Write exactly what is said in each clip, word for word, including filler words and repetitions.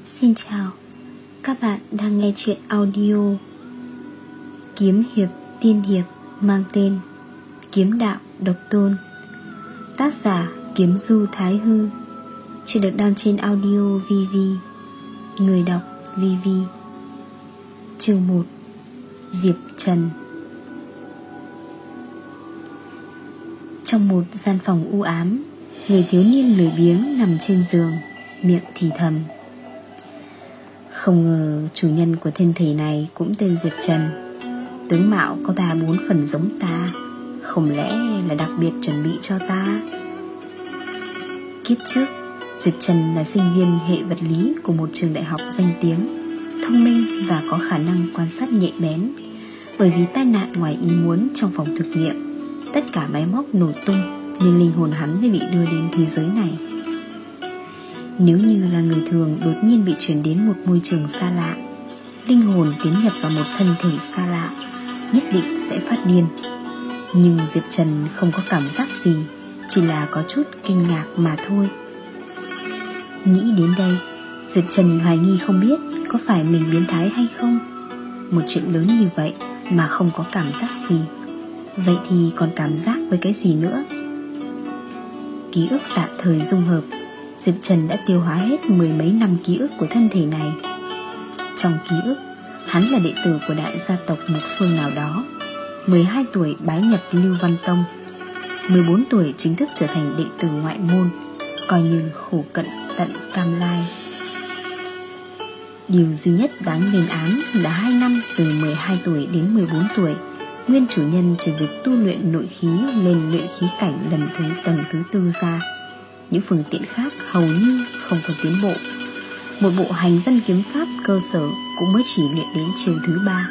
Xin chào, các bạn đang nghe chuyện audio Kiếm hiệp tiên hiệp mang tên Kiếm đạo độc tôn. Tác giả Kiếm Du Thái Hư. Chuyện được đăng trên audio vê vê. Người đọc vê vê. Chương một. Diệp Trần. Trong một gian phòng u ám, người thiếu niên lười biếng nằm trên giường, miệng thì thầm. Không ngờ chủ nhân của thân thể này cũng tên Diệp Trần. Tướng mạo có ba bốn phần giống ta, không lẽ là đặc biệt chuẩn bị cho ta? Kiếp trước, Diệp Trần là sinh viên hệ vật lý của một trường đại học danh tiếng, thông minh và có khả năng quan sát nhạy bén. Bởi vì tai nạn ngoài ý muốn trong phòng thực nghiệm, tất cả máy móc nổ tung nên linh hồn hắn mới bị đưa đến thế giới này. Nếu như là người thường đột nhiên bị chuyển đến một môi trường xa lạ, linh hồn tiến nhập vào một thân thể xa lạ, nhất định sẽ phát điên. Nhưng Diệp Trần không có cảm giác gì, chỉ là có chút kinh ngạc mà thôi. Nghĩ đến đây, Diệp Trần hoài nghi không biết có phải mình biến thái hay không. Một chuyện lớn như vậy mà không có cảm giác gì, vậy thì còn cảm giác với cái gì nữa? Ký ức tạm thời dung hợp, Diệp Trần đã tiêu hóa hết mười mấy năm ký ức của thân thể này. Trong ký ức, hắn là đệ tử của đại gia tộc một phương nào đó. Mười hai tuổi bái nhập Lưu Văn Tông, mười bốn tuổi chính thức trở thành đệ tử ngoại môn, coi như khổ cận tận cam lai. Điều duy nhất đáng lên án là hai năm từ mười hai tuổi đến mười bốn tuổi, nguyên chủ nhân trừ việc tu luyện nội khí lên luyện khí cảnh lần thứ tầng thứ tư ra, những phương tiện khác hầu như không có tiến bộ. Một bộ hành vân kiếm pháp cơ sở cũng mới chỉ luyện đến chiều thứ ba.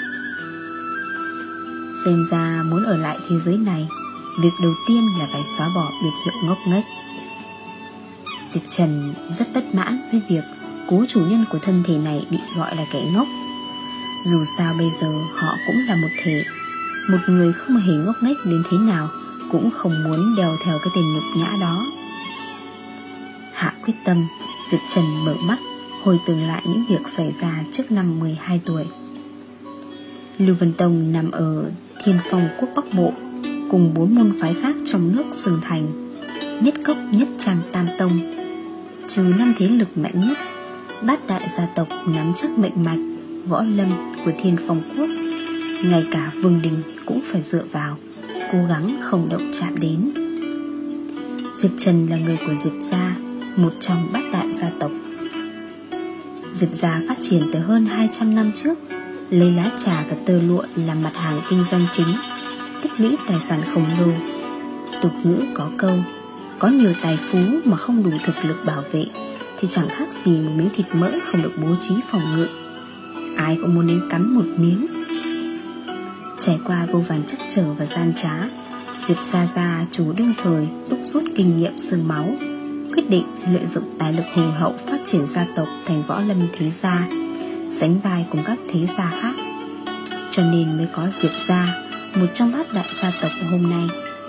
Xem ra muốn ở lại thế giới này, việc đầu tiên là phải xóa bỏ biệt hiệu ngốc nghếch. Diệp Trần rất bất mãn với việc cố chủ nhân của thân thể này bị gọi là kẻ ngốc. Dù sao bây giờ họ cũng là một thể. Một người không hề ngốc nghếch đến thế nào cũng không muốn đeo theo cái tên nhục nhã đó. Hạ quyết tâm, Diệp Trần mở mắt, hồi tưởng lại những việc xảy ra trước năm mười hai tuổi. Lưu Vân Tông nằm ở Thiên Phong quốc Bắc Bộ, cùng bốn môn phái khác trong nước xưng thành Nhất Cốc Nhất Trang Tam Tông. Trừ năm thế lực mạnh nhất, bát đại gia tộc nắm chắc mệnh mạch võ lâm của Thiên Phong quốc, ngay cả Vương Đình cũng phải dựa vào, cố gắng không động chạm đến. Diệp Trần là người của Diệp gia, một trong bát đại gia tộc. Diệp gia phát triển từ hơn hai trăm năm trước, lấy lá trà và tơ lụa làm mặt hàng kinh doanh chính, tích lũy tài sản khổng lồ. Tục ngữ có câu, có nhiều tài phú mà không đủ thực lực bảo vệ thì chẳng khác gì một miếng thịt mỡ không được bố trí phòng ngự. Ai cũng muốn đến cắn một miếng. Trải qua vô vàn trắc trở và gian trá, Diệp gia gia chủ đương thời đúc rút kinh nghiệm xương máu, quyết định lợi dụng tài lực hùng hậu phát triển gia tộc thành võ lâm thế gia, sánh vai cùng các thế gia khác. Cho nên mới có Diệp gia, một trong bát đại gia tộc hôm nay.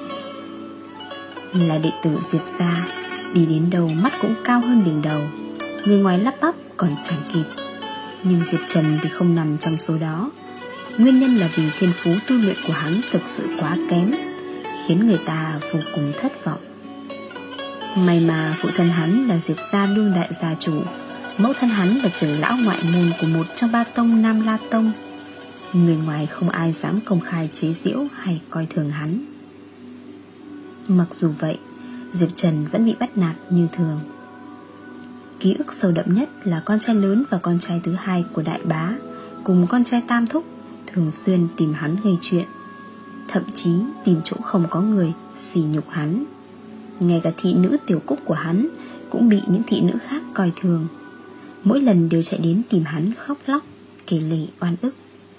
Là đệ tử Diệp gia, đi đến đâu mắt cũng cao hơn đỉnh đầu, người ngoài lắp bắp còn chẳng kịp. Nhưng Diệp Trần thì không nằm trong số đó. Nguyên nhân là vì thiên phú tu luyện của hắn thực sự quá kém, khiến người ta vô cùng thất vọng. May mà phụ thân hắn là Diệp gia đương đại gia chủ, mẫu thân hắn là trưởng lão ngoại môn của một trong ba tông Nam La Tông. Người ngoài không ai dám công khai chế giễu hay coi thường hắn. Mặc dù vậy, Diệp Trần vẫn bị bắt nạt như thường. Ký ức sâu đậm nhất là con trai lớn và con trai thứ hai của đại bá cùng con trai tam thúc thường xuyên tìm hắn gây chuyện, thậm chí tìm chỗ không có người sỉ nhục hắn. Ngay cả thị nữ tiểu cúc của hắn cũng bị những thị nữ khác coi thường, mỗi lần đều chạy đến tìm hắn khóc lóc kể lể oan ức.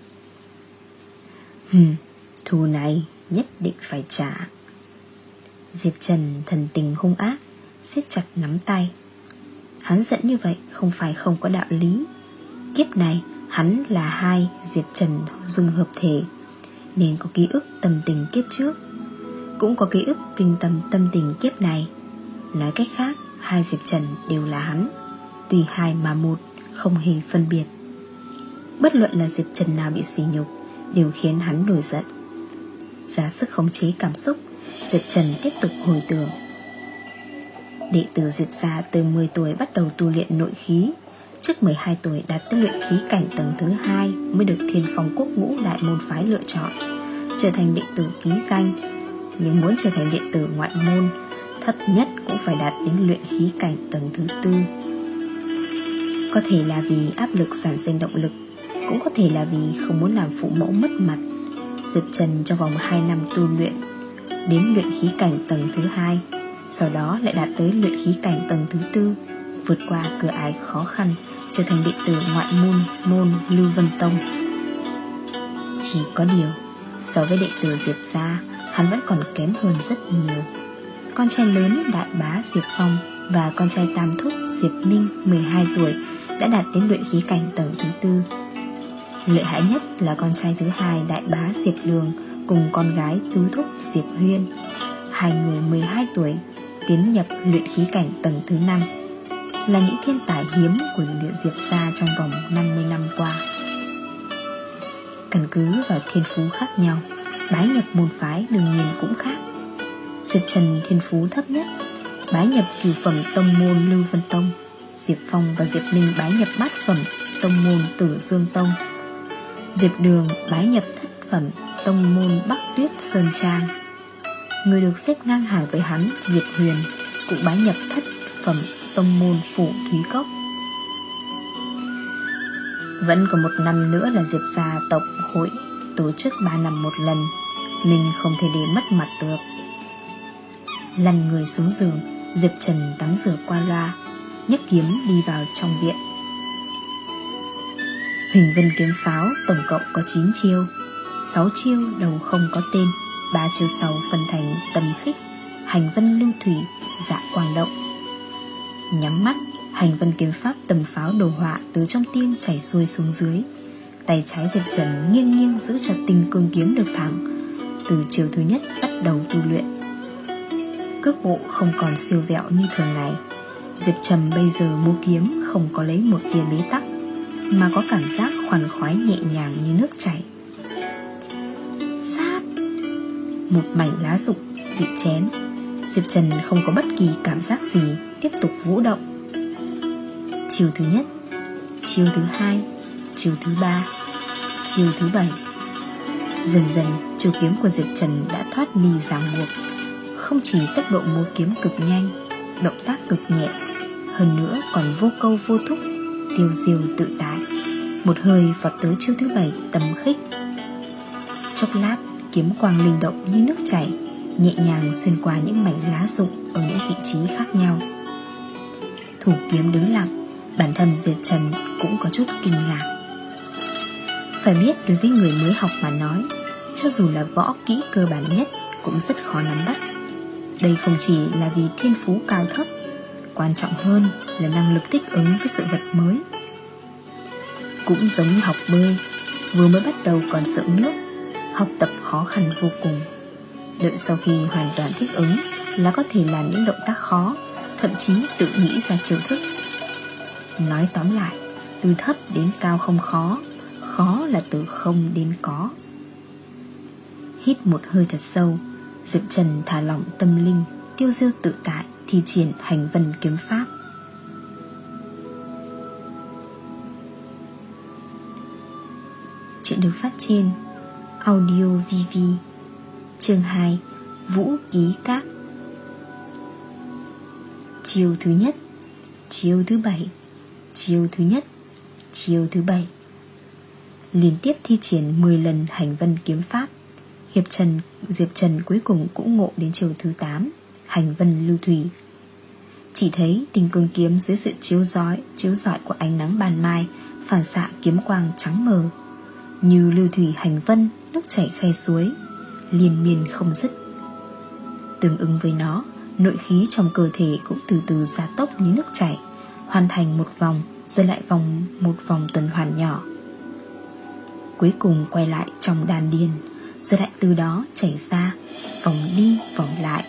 Hừm, thù này nhất định phải trả. Diệp Trần thần tình hung ác, siết chặt nắm tay. Hắn giận như vậy không phải không có đạo lý. Kiếp này hắn là hai Diệp Trần dung hợp thể, nên có ký ức tâm tình kiếp trước, cũng có ký ức kinh tâm tâm tình kiếp này. Nói cách khác, hai Diệp Trần đều là hắn, tùy hai mà một, không hề phân biệt. Bất luận là Diệp Trần nào bị sỉ nhục đều khiến hắn nổi giận. Ra sức khống chế cảm xúc, Diệp Trần tiếp tục hồi tưởng. Đệ tử Diệp gia từ mười tuổi bắt đầu tu luyện nội khí, trước mười hai tuổi đạt tới luyện khí cảnh tầng thứ hai mới được Thiên Phong Quốc ngũ đại môn phái lựa chọn, trở thành đệ tử ký danh. Nhưng muốn trở thành đệ tử ngoại môn, thấp nhất cũng phải đạt đến luyện khí cảnh tầng thứ tư. Có thể là vì áp lực sản sinh động lực, cũng có thể là vì không muốn làm phụ mẫu mất mặt. Diệp Trần trong vòng hai năm tu luyện đến luyện khí cảnh tầng thứ hai, sau đó lại đạt tới luyện khí cảnh tầng thứ tư, vượt qua cửa ải khó khăn, trở thành đệ tử ngoại môn môn Lưu Vân Tông. Chỉ có điều, so với đệ tử Diệp gia, hắn vẫn còn kém hơn rất nhiều. Con trai lớn đại bá Diệp Phong và con trai tam thúc Diệp Minh mười hai tuổi đã đạt đến luyện khí cảnh tầng thứ tư. Lợi hại nhất là con trai thứ hai đại bá Diệp Lương cùng con gái tứ thúc Diệp Huyên, hai người mười hai tuổi tiến nhập luyện khí cảnh tầng thứ năm, là những thiên tài hiếm của địa Diệp gia trong vòng năm mươi năm qua. Căn cứ vào thiên phú khác nhau, bái nhập môn phái đương nhiên cũng khác. Diệp Trần thiên phú thấp nhất, bái nhập cửu phẩm tông môn Lưu Vân Tông. Diệp Phong và Diệp Minh bái nhập bát phẩm tông môn Tử Dương Tông. Diệp Đường bái nhập thất phẩm tông môn Bắc Tuyết Sơn Trang. Người được xếp ngang hàng với hắn, Diệp Huyền, cũng bái nhập thất phẩm tông môn Phủ Thúy Cốc. Vẫn còn một năm nữa là Diệp gia tộc hội tổ chức ba năm một lần, mình không thể để mất mặt được. Lăn người xuống giường, Diệp Trần tắm rửa qua loa, nhấc kiếm đi vào trong viện. Huỳnh Vân kiếm pháo tổng cộng có chín chiêu, sáu chiêu đầu không có tên, ba chiêu sau phân thành Tầm Khích, Hành Vân Lưu Thủy, Dạ Quang Động. Nhắm mắt, Hành Vân kiếm pháp tầm pháo đồ họa từ trong tim chảy xuôi xuống dưới. Tay trái Diệp Trần nghiêng nghiêng giữ cho tinh cương kiếm được thẳng, từ chiều thứ nhất bắt đầu tu luyện. Cước bộ không còn siêu vẹo như thường ngày. Diệp Trần bây giờ múa kiếm không có lấy một tia bế tắc, mà có cảm giác khoan khoái nhẹ nhàng như nước chảy. Sát! Một mảnh lá rụng bị chém. Diệp Trần không có bất kỳ cảm giác gì, tiếp tục vũ động. Chiều thứ nhất, chiều thứ hai, chiều thứ ba, chiều thứ bảy. Dần dần, chiều kiếm của Diệp Trần đã thoát ly ràng buộc. Không chỉ tốc độ múa kiếm cực nhanh, động tác cực nhẹ, hơn nữa còn vô câu vô thúc, tiêu diêu tự tại. Một hơi vọt tới chiêu thứ bảy, Tầm Khích. Chốc lát, kiếm quang linh động như nước chảy, nhẹ nhàng xuyên qua những mảnh lá rụng ở những vị trí khác nhau. Thủ kiếm đứng lặng, bản thân Diệp Trần cũng có chút kinh ngạc. Phải biết đối với người mới học mà nói, cho dù là võ kỹ cơ bản nhất cũng rất khó nắm bắt. Đây không chỉ là vì thiên phú cao thấp, quan trọng hơn là năng lực thích ứng với sự vật mới. Cũng giống như học bơi, vừa mới bắt đầu còn sợ nước, học tập khó khăn vô cùng. Đợi sau khi hoàn toàn thích ứng là có thể làm những động tác khó, thậm chí tự nghĩ ra chiêu thức. Nói tóm lại, từ thấp đến cao không khó, khó là từ không đến có. Hít một hơi thật sâu, Diệp Trần thả lỏng tâm linh, tiêu diêu tự tại, thi triển Hành Vân kiếm pháp. Chuyện được phát trên Audio vê vê. Chương hai, Vũ Ký Các. Chiêu thứ nhất, chiêu thứ bảy, chiêu thứ nhất, chiêu thứ bảy. Liên tiếp thi triển mười lần Hành Vân kiếm pháp, Hiệp Trần, Diệp Trần cuối cùng cũng ngộ đến chiêu thứ tám, Hành Vân Lưu Thủy. Chỉ thấy tinh cương kiếm dưới sự chiếu rọi, chiếu rọi của ánh nắng ban mai phản xạ kiếm quang trắng mờ, như lưu thủy hành vân, nước chảy khe suối, liên miên không dứt. Tương ứng với nó, nội khí trong cơ thể cũng từ từ gia tốc như nước chảy, hoàn thành một vòng rồi lại vòng một vòng tuần hoàn nhỏ, cuối cùng quay lại trong đan điền, rồi lại từ đó chảy ra, vòng đi vòng lại.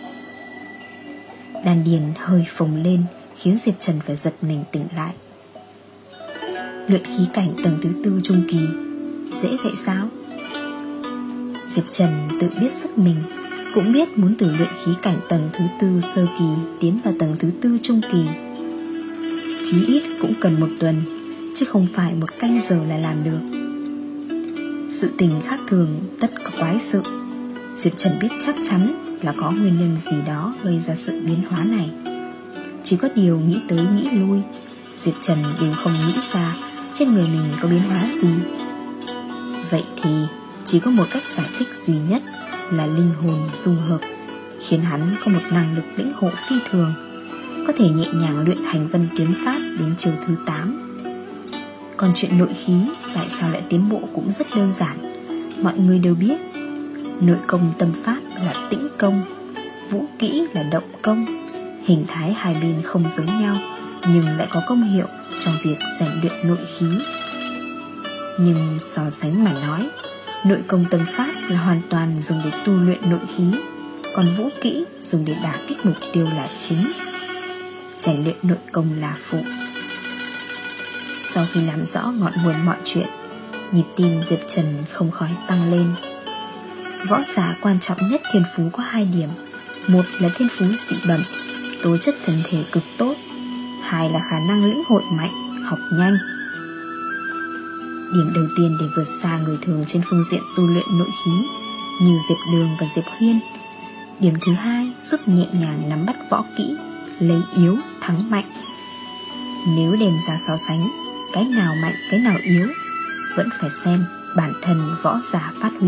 Đan điền hơi phồng lên, khiến Diệp Trần phải giật mình tỉnh lại. Luyện khí cảnh tầng thứ tư trung kỳ dễ vậy sao? Diệp Trần tự biết sức mình, cũng biết muốn từ luyện khí cảnh tầng thứ tư sơ kỳ tiến vào tầng thứ tư trung kỳ chí ít cũng cần một tuần, chứ không phải một canh giờ là làm được. Sự tình khác thường tất có quái sự. Diệp Trần biết chắc chắn là có nguyên nhân gì đó gây ra sự biến hóa này. Chỉ có điều nghĩ tới nghĩ lui, Diệp Trần đều không nghĩ ra trên người mình có biến hóa gì. Vậy thì chỉ có một cách giải thích duy nhất là linh hồn dung hợp, khiến hắn có một năng lực lĩnh hộ phi thường, có thể nhẹ nhàng luyện hành vân kiếm pháp đến chiều thứ tám. Còn chuyện nội khí tại sao lại tiến bộ cũng rất đơn giản. Mọi người đều biết, nội công tâm pháp là tĩnh công, vũ kỹ là động công. Hình thái hai bên không giống nhau, nhưng lại có công hiệu trong việc rèn luyện nội khí. Nhưng so sánh mà nói, nội công tâm pháp là hoàn toàn dùng để tu luyện nội khí, còn vũ kỹ dùng để đả kích mục tiêu là chính, rèn luyện nội công là phụ. Sau khi làm rõ ngọn nguồn mọi chuyện, nhịp tim Diệp Trần không khỏi tăng lên. Võ giả quan trọng nhất thiên phú có hai điểm. Một là thiên phú dị bẩm, tố chất thân thể cực tốt. Hai là khả năng lĩnh hội mạnh, học nhanh. Điểm đầu tiên để vượt xa người thường trên phương diện tu luyện nội khí, như Diệp Đường và Diệp Huyên. Điểm thứ hai giúp nhẹ nhàng nắm bắt võ kỹ, lấy yếu thắng mạnh. Nếu đem ra so sánh, cái nào mạnh cái nào yếu, vẫn phải xem bản thân võ giả phát huy.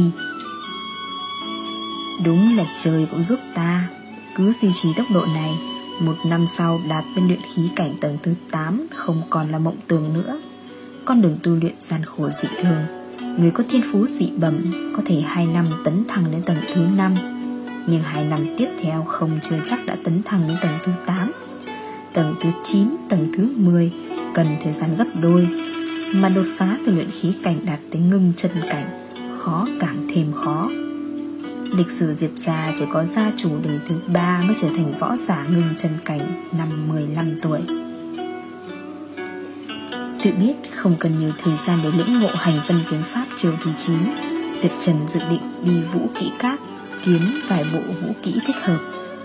Đúng là trời cũng giúp ta. Cứ duy trì tốc độ này, một năm sau đạt đến luyện khí cảnh tầng thứ tám không còn là mộng tưởng nữa. Con đường tu luyện gian khổ dị thường, người có thiên phú dị bẩm có thể hai năm tấn thăng đến tầng thứ năm, nhưng hai năm tiếp theo không chưa chắc đã tấn thăng đến tầng thứ tám. Tầng thứ chín, tầng thứ mười cần thời gian gấp đôi, mà đột phá từ luyện khí cảnh đạt tới ngưng chân cảnh khó càng thêm khó. Lịch sử Diệp gia chỉ có gia chủ đời thứ ba mới trở thành võ giả ngưng chân cảnh năm mười lăm tuổi. Tự biết không cần nhiều thời gian để lĩnh ngộ hành vân kiếm pháp chiều thứ chín, Diệp Trần dự định đi vũ kỹ các, kiếm vài bộ vũ kỹ thích hợp.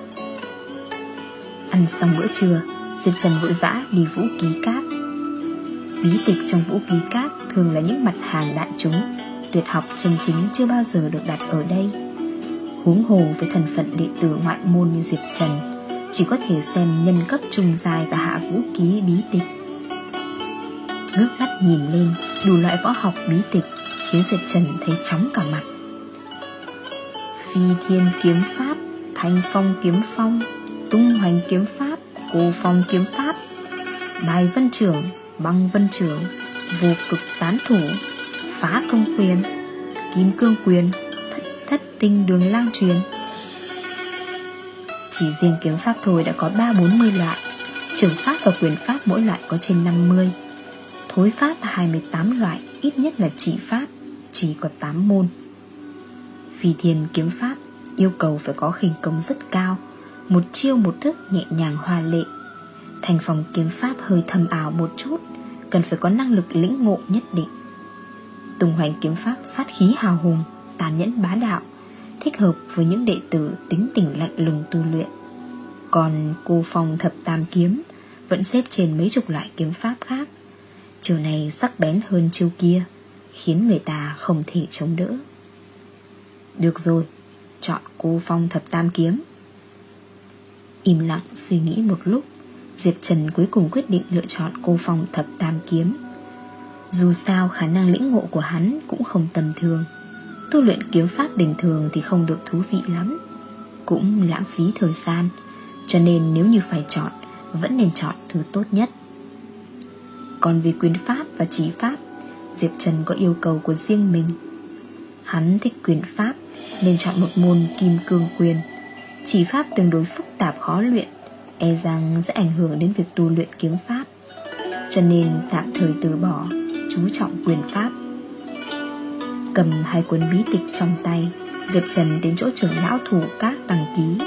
Ăn xong bữa trưa, Diệp Trần vội vã đi vũ ký các. Bí tịch trong vũ ký các thường là những mặt hàng đại chúng, tuyệt học chân chính chưa bao giờ được đặt ở đây. Huống hồ với thân phận đệ tử ngoại môn như Diệp Trần, chỉ có thể xem nhân cấp trung giai và hạ vũ ký bí tịch. Ngước mắt nhìn lên đủ loại võ học bí tịch khiến Diệp Trần thấy chóng cả mặt. Phi thiên kiếm pháp, thanh phong kiếm phong, tung hoành kiếm pháp, cô phong kiếm pháp, bài vân trưởng, băng vân trưởng, vô cực tán thủ, phá công quyền, kim cương quyền, thất thất tinh đường lang truyền. Chỉ riêng kiếm pháp thôi đã có ba bốn mươi loại, trưởng pháp và quyền pháp mỗi loại có trên năm mươi, thối pháp là hai mươi tám loại, ít nhất là chỉ pháp chỉ có tám môn. Phi thiên kiếm pháp yêu cầu phải có khinh công rất cao, một chiêu một thức nhẹ nhàng hoa lệ. Thanh phong kiếm pháp hơi thâm ảo một chút, cần phải có năng lực lĩnh ngộ nhất định. Tung hoành kiếm pháp sát khí hào hùng, tàn nhẫn bá đạo, thích hợp với những đệ tử tính tình lạnh lùng tu luyện. Còn cô phong thập tam kiếm vẫn xếp trên mấy chục loại kiếm pháp khác, chiều này sắc bén hơn chiều kia, khiến người ta không thể chống đỡ. Được rồi, chọn cô phong thập tam kiếm. Im lặng suy nghĩ một lúc, Diệp Trần cuối cùng quyết định lựa chọn cô phong thập tam kiếm. Dù sao khả năng lĩnh ngộ của hắn cũng không tầm thường, tu luyện kiếm pháp bình thường thì không được thú vị lắm, cũng lãng phí thời gian, cho nên nếu như phải chọn, vẫn nên chọn thứ tốt nhất. Còn về quyền pháp và chỉ pháp, Diệp Trần có yêu cầu của riêng mình. Hắn thích quyền pháp nên chọn một môn kim cương quyền. Chỉ pháp tương đối phức tạp khó luyện, e rằng sẽ ảnh hưởng đến việc tu luyện kiếm pháp, cho nên tạm thời từ bỏ, chú trọng quyền pháp. Cầm hai cuốn bí tịch trong tay, Diệp Trần đến chỗ trưởng lão thủ các đăng ký.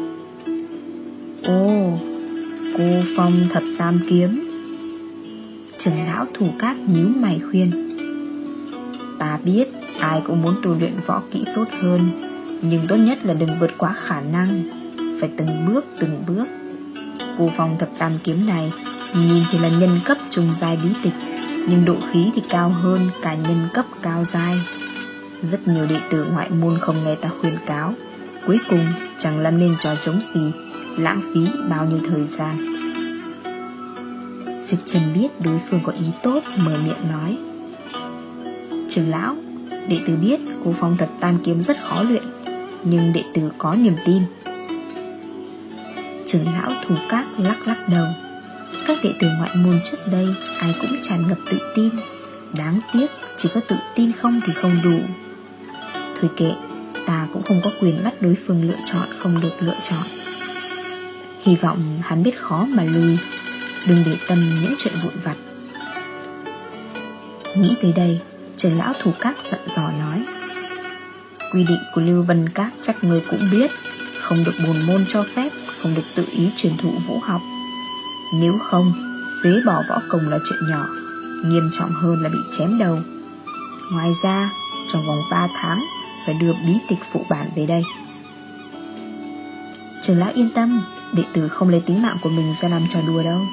Ồ, cô phong thập tam kiếm. Trưởng lão Thủ Cát nhíu mày khuyên: Ta biết ai cũng muốn tu luyện võ kỹ tốt hơn, nhưng tốt nhất là đừng vượt quá khả năng, phải từng bước từng bước. Cô phong thập tam kiếm này nhìn thì là nhân cấp trung giai bí tịch, nhưng độ khí thì cao hơn cả nhân cấp cao giai. Rất nhiều đệ tử ngoại môn không nghe ta khuyên cáo, cuối cùng chẳng làm nên trò trống gì, lãng phí bao nhiêu thời gian. Diệp Trần biết đối phương có ý tốt, mở miệng nói: Trưởng lão, đệ tử biết cô phong thập tam kiếm rất khó luyện, nhưng đệ tử có niềm tin. Trưởng lão Thủ Cát lắc lắc đầu. Các đệ tử ngoại môn trước đây ai cũng tràn ngập tự tin, đáng tiếc chỉ có tự tin không thì không đủ. Thôi kệ, ta cũng không có quyền bắt đối phương lựa chọn không được lựa chọn. Hy vọng hắn biết khó mà lui, đừng để tâm những chuyện vụn vặt. Nghĩ tới đây, trưởng lão Thủ Cát dặn dò nói: Quy định của Lưu Vân Các chắc người cũng biết, không được bồn môn cho phép, không được tự ý truyền thụ vũ học. Nếu không, phế bỏ võ công là chuyện nhỏ, nghiêm trọng hơn là bị chém đầu. Ngoài ra, trong vòng ba tháng phải đưa bí tịch phụ bản về đây. Trưởng lão yên tâm, đệ tử không lấy tính mạng của mình ra làm trò đùa đâu.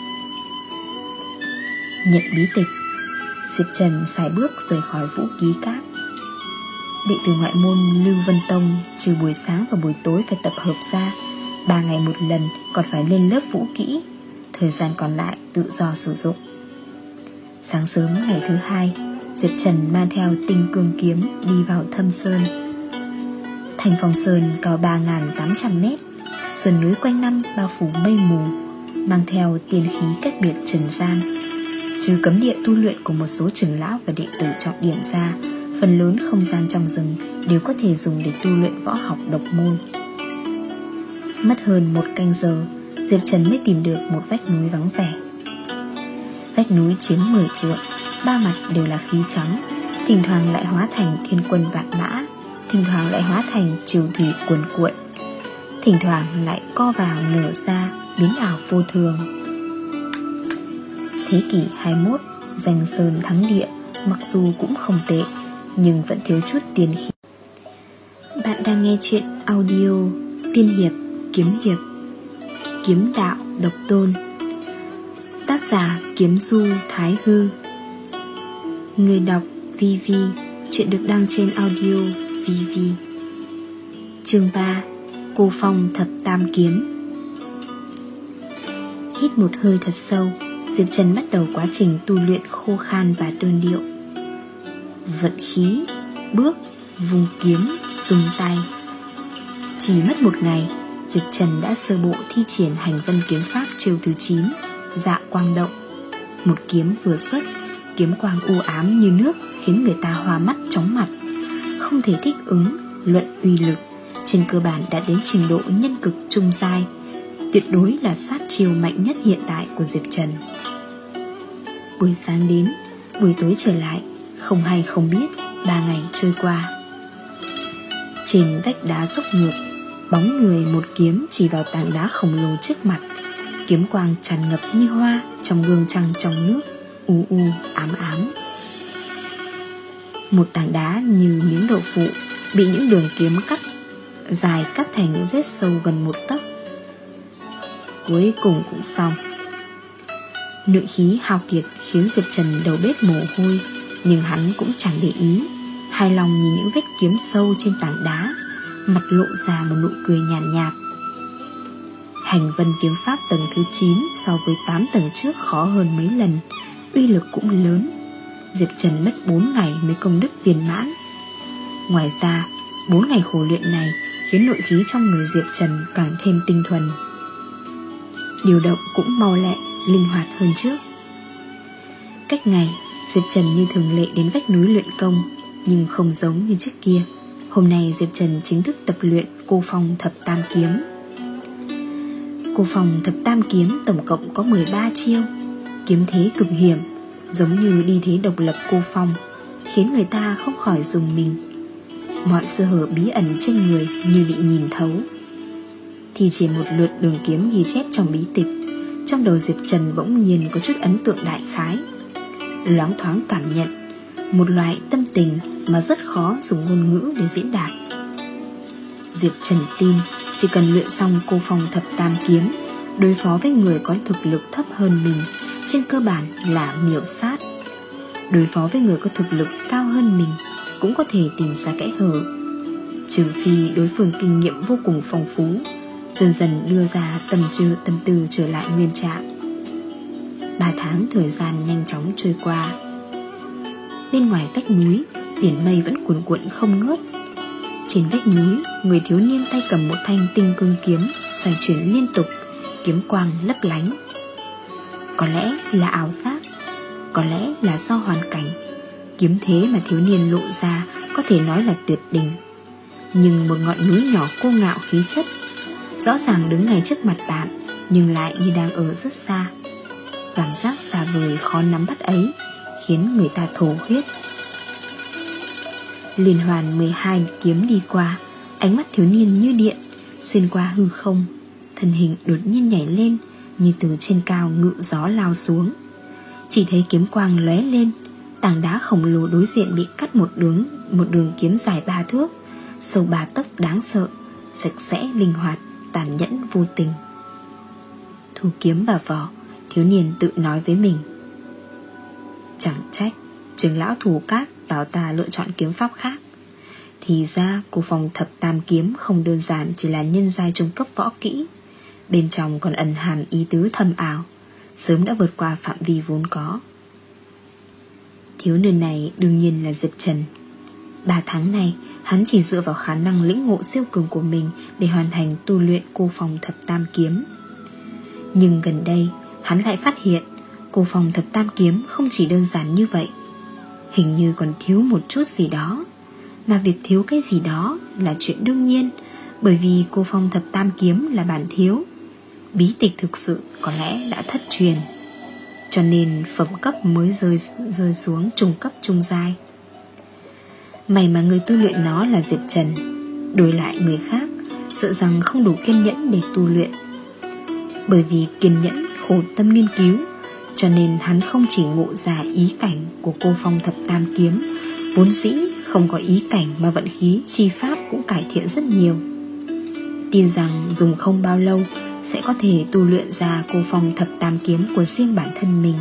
Nhận bí tịch, Diệp Trần sải bước rời khỏi Vũ Ký Các. Đệ tử ngoại môn Lưu Vân Tông trừ buổi sáng và buổi tối phải tập hợp ra, ba ngày một lần còn phải lên lớp vũ kỹ, thời gian còn lại tự do sử dụng. Sáng sớm ngày thứ hai, Diệp Trần mang theo Tinh Cương kiếm đi vào Thâm Sơn. Thành Phong Sơn cao ba nghìn tám trăm mét, sườn núi quanh năm bao phủ mây mù, mang theo tiên khí cách biệt trần gian. Trừ cấm địa tu luyện của một số trưởng lão và đệ tử trọng điểm ra, phần lớn không gian trong rừng đều có thể dùng để tu luyện võ học độc môn. Mất hơn một canh giờ, Diệp Trần mới tìm được một vách núi vắng vẻ. Vách núi chiếm mười trượng, ba mặt đều là khí trắng, thỉnh thoảng lại hóa thành thiên quân vạn mã, thỉnh thoảng lại hóa thành triều thủy cuồn cuộn, thỉnh thoảng lại co vào nở ra, biến ảo vô thường. Thế kỷ hai mươi mốt, danh sơn thắng địa mặc dù cũng không tệ, nhưng vẫn thiếu chút tiên khí. Bạn đang nghe chuyện audio Tiên Hiệp Kiếm Hiệp, Kiếm Đạo Độc Tôn, tác giả Kiếm Du Thái Hư, người đọc Vi Vi. Chuyện được đăng trên audio Vi Vi. Chương ba, Cô phong thập tam kiếm. Hít một hơi thật sâu, Diệp Trần bắt đầu quá trình tu luyện khô khan và đơn điệu. Vận khí, bước, vùng kiếm, dùng tay. Chỉ mất một ngày, Diệp Trần đã sơ bộ thi triển hành vân kiếm pháp chiêu thứ chín, Dạ Quang Động. Một kiếm vừa xuất, kiếm quang u ám như nước khiến người ta hoa mắt chóng mặt. Không thể thích ứng, luận uy lực, trên cơ bản đã đến trình độ nhân cực trung giai, tuyệt đối là sát chiêu mạnh nhất hiện tại của Diệp Trần. Buổi sáng đến, buổi tối trở lại, không hay không biết, ba ngày trôi qua. Trên vách đá dốc ngược, bóng người một kiếm chỉ vào tảng đá khổng lồ trước mặt, kiếm quang tràn ngập như hoa trong gương trăng trong nước, u u ám ám. Một tảng đá như miếng đậu phụ bị những đường kiếm cắt dài cắt thành những vết sâu gần một tấc. Cuối cùng cũng xong. Nội khí hao kiệt khiến Diệp Trần đầu bếp mồ hôi, nhưng hắn cũng chẳng để ý, hài lòng nhìn những vết kiếm sâu trên tảng đá, mặt lộ ra một nụ cười nhàn nhạt, nhạt. Hành vân kiếm pháp tầng thứ chín so với tám tầng trước khó hơn mấy lần, uy lực cũng lớn. Diệp Trần mất bốn ngày mới công đức viên mãn. Ngoài ra, bốn ngày khổ luyện này khiến nội khí trong người Diệp Trần càng thêm tinh thuần, điều động cũng mau lẹ, linh hoạt hơn trước. Cách ngày, Diệp Trần như thường lệ đến vách núi luyện công, nhưng không giống như trước kia. Hôm nay Diệp Trần chính thức tập luyện Cô phong thập tam kiếm. Cô phong thập tam kiếm tổng cộng có mười ba chiêu, kiếm thế cực hiểm, giống như đi thế độc lập cô phong, khiến người ta không khỏi rùng mình. Mọi sơ hở bí ẩn trên người như bị nhìn thấu. Thì chỉ một lượt đường kiếm ghi chép trong bí tịch, trong đầu Diệp Trần bỗng nhiên có chút ấn tượng đại khái. loáng thoáng cảm nhận, một loại tâm tình mà rất khó dùng ngôn ngữ để diễn đạt. Diệp Trần tin chỉ cần luyện xong cô phong thập tam kiếm, đối phó với người có thực lực thấp hơn mình trên cơ bản là miểu sát. Đối phó với người có thực lực cao hơn mình cũng có thể tìm ra kẽ hở, trừ phi đối phương kinh nghiệm vô cùng phong phú, dần dần đưa ra tâm tư, tâm tư trở lại nguyên trạng. Ba tháng thời gian nhanh chóng trôi qua. Bên ngoài vách núi, biển mây vẫn cuồn cuộn không ngớt. Trên vách núi, người thiếu niên tay cầm một thanh tinh cương kiếm, xoay chuyển liên tục, kiếm quang lấp lánh. Có lẽ là ảo giác, có lẽ là do hoàn cảnh, kiếm thế mà thiếu niên lộ ra có thể nói là tuyệt đỉnh. Nhưng một ngọn núi nhỏ cô ngạo khí chất, rõ ràng đứng ngay trước mặt bạn, nhưng lại như đang ở rất xa. Cảm giác xa vời khó nắm bắt ấy khiến người ta thổ huyết. Liên hoàn mười hai kiếm đi qua, ánh mắt thiếu niên như điện xuyên qua hư không, thân hình đột nhiên nhảy lên, như từ trên cao ngự gió lao xuống. Chỉ thấy kiếm quang lóe lên, tảng đá khổng lồ đối diện bị cắt một đường, một đường kiếm dài ba thước, sâu ba tấc đáng sợ, sạch sẽ linh hoạt, tàn nhẫn vô tình. Thu kiếm vào vỏ, thiếu niên tự nói với mình. Chẳng trách trưởng lão Thủ Cát bảo ta lựa chọn kiếm pháp khác. Thì ra cô phong thập tam kiếm không đơn giản chỉ là nhân giai trung cấp võ kỹ, bên trong còn ẩn hàm ý tứ thâm ảo, sớm đã vượt qua phạm vi vốn có. Thiếu niên này đương nhiên là Diệp Trần. Ba tháng này hắn chỉ dựa vào khả năng lĩnh ngộ siêu cường của mình để hoàn thành tu luyện cô phong thập tam kiếm. Nhưng gần đây hắn lại phát hiện cô phong thập tam kiếm không chỉ đơn giản như vậy, hình như còn thiếu một chút gì đó. Mà việc thiếu cái gì đó là chuyện đương nhiên, bởi vì cô phong thập tam kiếm là bản thiếu, bí tịch thực sự có lẽ đã thất truyền, cho nên phẩm cấp mới rơi, rơi xuống trung cấp trung giai. May mà người tu luyện nó là Diệp Trần, đổi lại người khác sợ rằng không đủ kiên nhẫn để tu luyện. Bởi vì kiên nhẫn khổ tâm nghiên cứu, cho nên hắn không chỉ ngộ ra ý cảnh của cô phong thập tam kiếm, vốn dĩ không có ý cảnh mà vận khí chi pháp cũng cải thiện rất nhiều. Tin rằng dùng không bao lâu sẽ có thể tu luyện ra cô phong thập tam kiếm của riêng bản thân mình.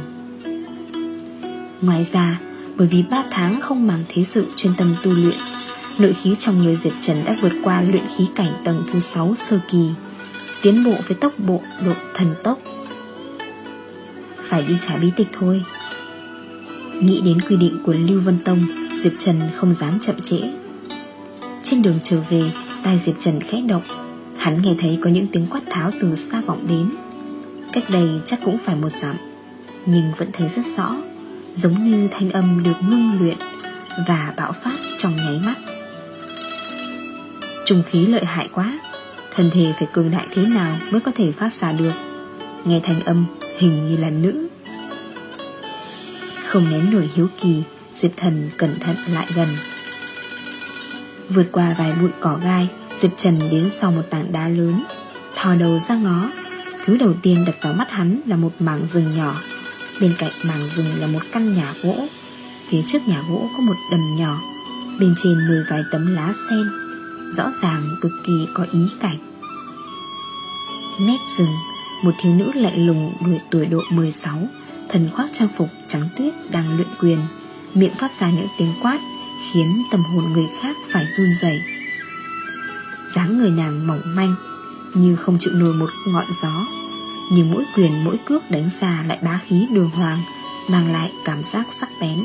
Ngoài ra, bởi vì ba tháng không màng thế sự chuyên tâm tu luyện, nội khí trong người Diệp Trần đã vượt qua luyện khí cảnh tầng thứ sáu sơ kỳ, tiến bộ với tốc độ độ thần tốc. Phải đi trả bí tịch thôi. Nghĩ đến quy định của Lưu Vân Tông, Diệp Trần không dám chậm trễ. Trên đường trở về, tai Diệp Trần khẽ động, hắn nghe thấy có những tiếng quát tháo từ xa vọng đến. Cách đây chắc cũng phải một dặm, nhưng vẫn thấy rất rõ, giống như thanh âm được ngưng luyện và bạo phát trong nháy mắt. Trùng khí lợi hại quá, thân thể phải cường đại thế nào mới có thể phát ra được. Nghe thanh âm hình như là nữ. Không nén nổi hiếu kỳ, Diệp Thần cẩn thận lại gần. Vượt qua vài bụi cỏ gai, Diệp Trần đến sau một tảng đá lớn, thò đầu ra ngó. Thứ đầu tiên đập vào mắt hắn là một mảng rừng nhỏ. Bên cạnh mảng rừng là một căn nhà gỗ. Phía trước nhà gỗ có một đầm nhỏ, bên trên mười vài tấm lá sen, rõ ràng cực kỳ có ý cảnh. Mép rừng, một thiếu nữ lạnh lùng đuổi tuổi độ mười sáu, thần khoác trang phục trắng tuyết đang luyện quyền, miệng phát ra những tiếng quát khiến tâm hồn người khác phải run rẩy. Dáng người nàng mỏng manh, như không chịu nổi một ngọn gió, nhưng mỗi quyền mỗi cước đánh ra lại bá khí đường hoàng, mang lại cảm giác sắc bén.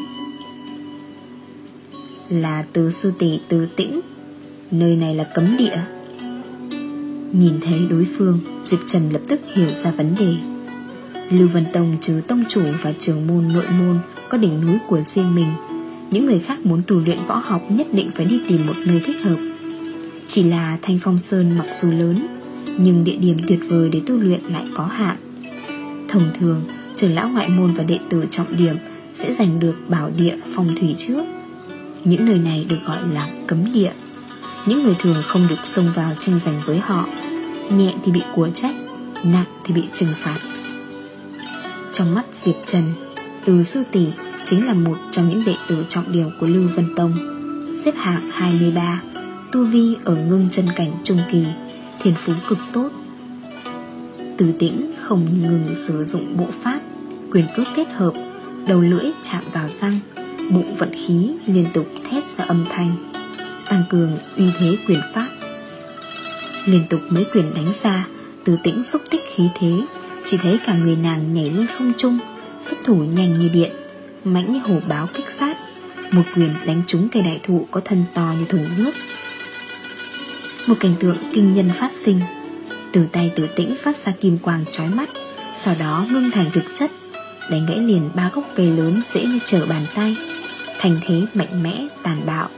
Là Từ sư tỷ Từ Tĩnh, nơi này là cấm địa. Nhìn thấy đối phương, Diệp Trần lập tức hiểu ra vấn đề. Lưu Vân Tông trừ tông chủ và trưởng môn nội môn có đỉnh núi của riêng mình, những người khác muốn tu luyện võ học nhất định phải đi tìm một nơi thích hợp. Chỉ là Thanh Phong Sơn mặc dù lớn, nhưng địa điểm tuyệt vời để tu luyện lại có hạn. Thông thường, trưởng lão ngoại môn và đệ tử trọng điểm sẽ giành được bảo địa phong thủy trước. Những nơi này được gọi là cấm địa. Những người thường không được xông vào tranh giành với họ, nhẹ thì bị của trách, nặng thì bị trừng phạt. Trong mắt Diệp Trần, Từ sư tỷ chính là một trong những đệ tử trọng điểm của Lưu Vân Tông, xếp hạng hai mươi ba, tu vi ở ngưng chân cảnh trung kỳ, thiên phú cực tốt. Từ Tĩnh không ngừng sử dụng bộ pháp, quyền cước kết hợp, đầu lưỡi chạm vào răng, bụng vận khí liên tục thét ra âm thanh, tăng cường uy thế quyền pháp. Liên tục mấy quyền đánh ra, Từ Tĩnh xúc tích khí thế, chỉ thấy cả người nàng nhảy lên không trung, xuất thủ nhanh như điện, mãnh như hổ báo kích sát, một quyền đánh trúng cây đại thụ có thân to như thùng nước. Một cảnh tượng kinh nhân phát sinh. Từ tay Từ Tĩnh phát ra kim quang chói mắt, sau đó ngưng thành thực chất, đánh gãy liền ba gốc cây lớn dễ như trở bàn tay, thành thế mạnh mẽ tàn bạo.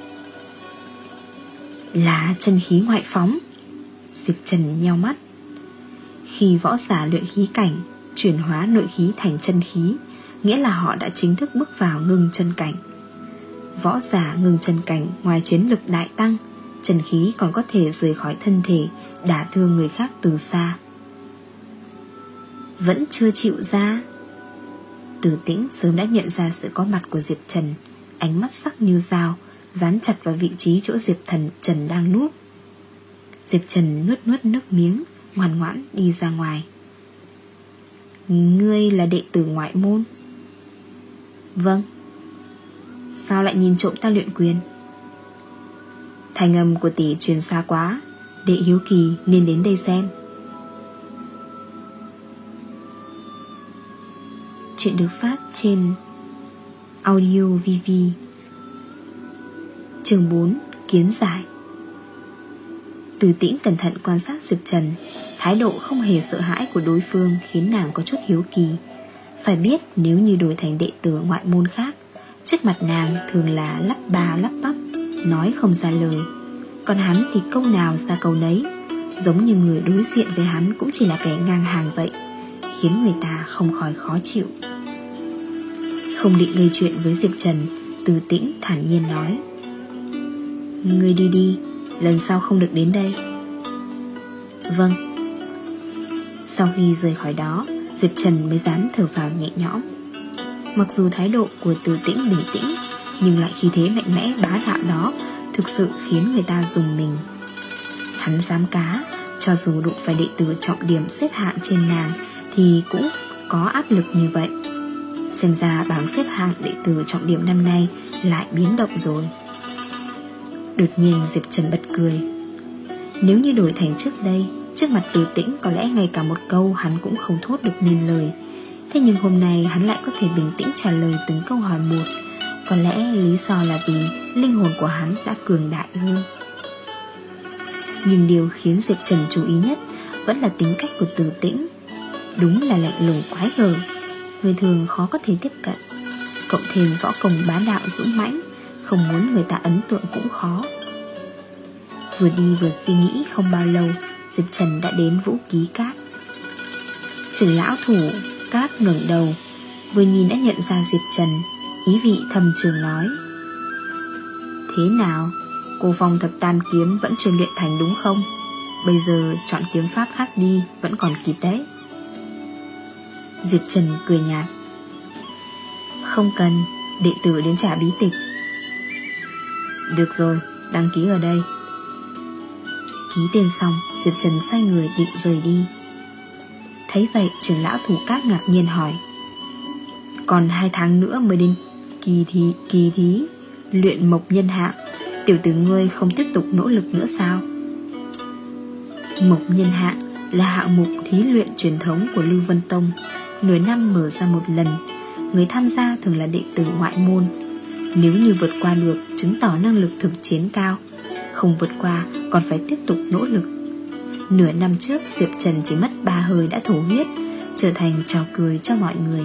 Là chân khí ngoại phóng. Diệp Trần nheo mắt. Khi võ giả luyện khí cảnh chuyển hóa nội khí thành chân khí, nghĩa là họ đã chính thức bước vào ngưng chân cảnh. Võ giả ngưng chân cảnh ngoài chiến lực đại tăng, chân khí còn có thể rời khỏi thân thể, đả thương người khác từ xa. Vẫn chưa chịu ra. Từ Tĩnh sớm đã nhận ra sự có mặt của Diệp Trần, ánh mắt sắc như dao, dán chặt vào vị trí chỗ Diệp Thần Trần đang núp. Diệp Trần nuốt nuốt nước miếng, ngoan ngoãn đi ra ngoài. Ngươi là đệ tử ngoại môn? Vâng. Sao lại nhìn trộm ta luyện quyền? Thanh âm của tỷ truyền xa quá, đệ hiếu kỳ nên đến đây xem. Chuyện được phát trên Audio vê vê. Chương bốn. Kiến giải. Từ Tĩnh cẩn thận quan sát Diệp Trần, thái độ không hề sợ hãi của đối phương khiến nàng có chút hiếu kỳ. Phải biết nếu như đổi thành đệ tử ngoại môn khác, trước mặt nàng thường là lắp ba lắp bắp, nói không ra lời. Còn hắn thì câu nào ra câu nấy, giống như người đối diện với hắn cũng chỉ là kẻ ngang hàng vậy, khiến người ta không khỏi khó chịu. Không định gây chuyện với Diệp Trần, Từ Tĩnh thản nhiên nói: Ngươi đi đi, lần sau không được đến đây. Vâng. Sau khi rời khỏi đó, Diệp Trần mới dám thở phào nhẹ nhõm. Mặc dù thái độ của Từ Tĩnh bình tĩnh, nhưng lại khí thế mạnh mẽ bá đạo đó thực sự khiến người ta rùng mình. Hắn dám cá, cho dù đụng phải đệ tử trọng điểm xếp hạng trên nàng thì cũng có áp lực như vậy. Xem ra bảng xếp hạng đệ tử trọng điểm năm nay lại biến động rồi. Đột nhiên Diệp Trần bật cười. Nếu như đổi thành trước đây, trước mặt Từ Tĩnh có lẽ ngay cả một câu hắn cũng không thốt được nên lời. Thế nhưng hôm nay hắn lại có thể bình tĩnh trả lời từng câu hỏi một. Có lẽ lý do là vì linh hồn của hắn đã cường đại hơn. Nhưng điều khiến Diệp Trần chú ý nhất vẫn là tính cách của Từ Tĩnh. Đúng là lạnh lùng quái gở, người thường khó có thể tiếp cận. Cộng thêm võ công bá đạo dũng mãnh, không muốn người ta ấn tượng cũng khó. Vừa đi vừa suy nghĩ không bao lâu, Diệp Trần đã đến Vũ Ký Cát. Trưởng lão Thủ Cát ngẩng đầu, vừa nhìn đã nhận ra Diệp Trần, ý vị thầm trường nói: Thế nào, cô Phong Thập Tam Kiếm vẫn chưa luyện thành đúng không? Bây giờ chọn kiếm pháp khác đi, vẫn còn kịp đấy. Diệp Trần cười nhạt: Không cần, đệ tử đến trả bí tịch. Được rồi, đăng ký ở đây. Ký tên xong, Diệp Trần xoay người định rời đi. Thấy vậy, trưởng lão Thủ Cát ngạc nhiên hỏi: Còn hai tháng nữa mới đến kỳ thí, kỳ thí luyện mộc nhân hạng, tiểu tử ngươi không tiếp tục nỗ lực nữa sao? Mộc nhân hạng là hạng mục thí luyện truyền thống của Lưu Vân Tông, nửa năm mở ra một lần. Người tham gia thường là đệ tử ngoại môn. Nếu như vượt qua được, chứng tỏ năng lực thực chiến cao. Không vượt qua, còn phải tiếp tục nỗ lực. Nửa năm trước, Diệp Trần chỉ mất ba hơi đã thổ huyết, trở thành trò cười cho mọi người.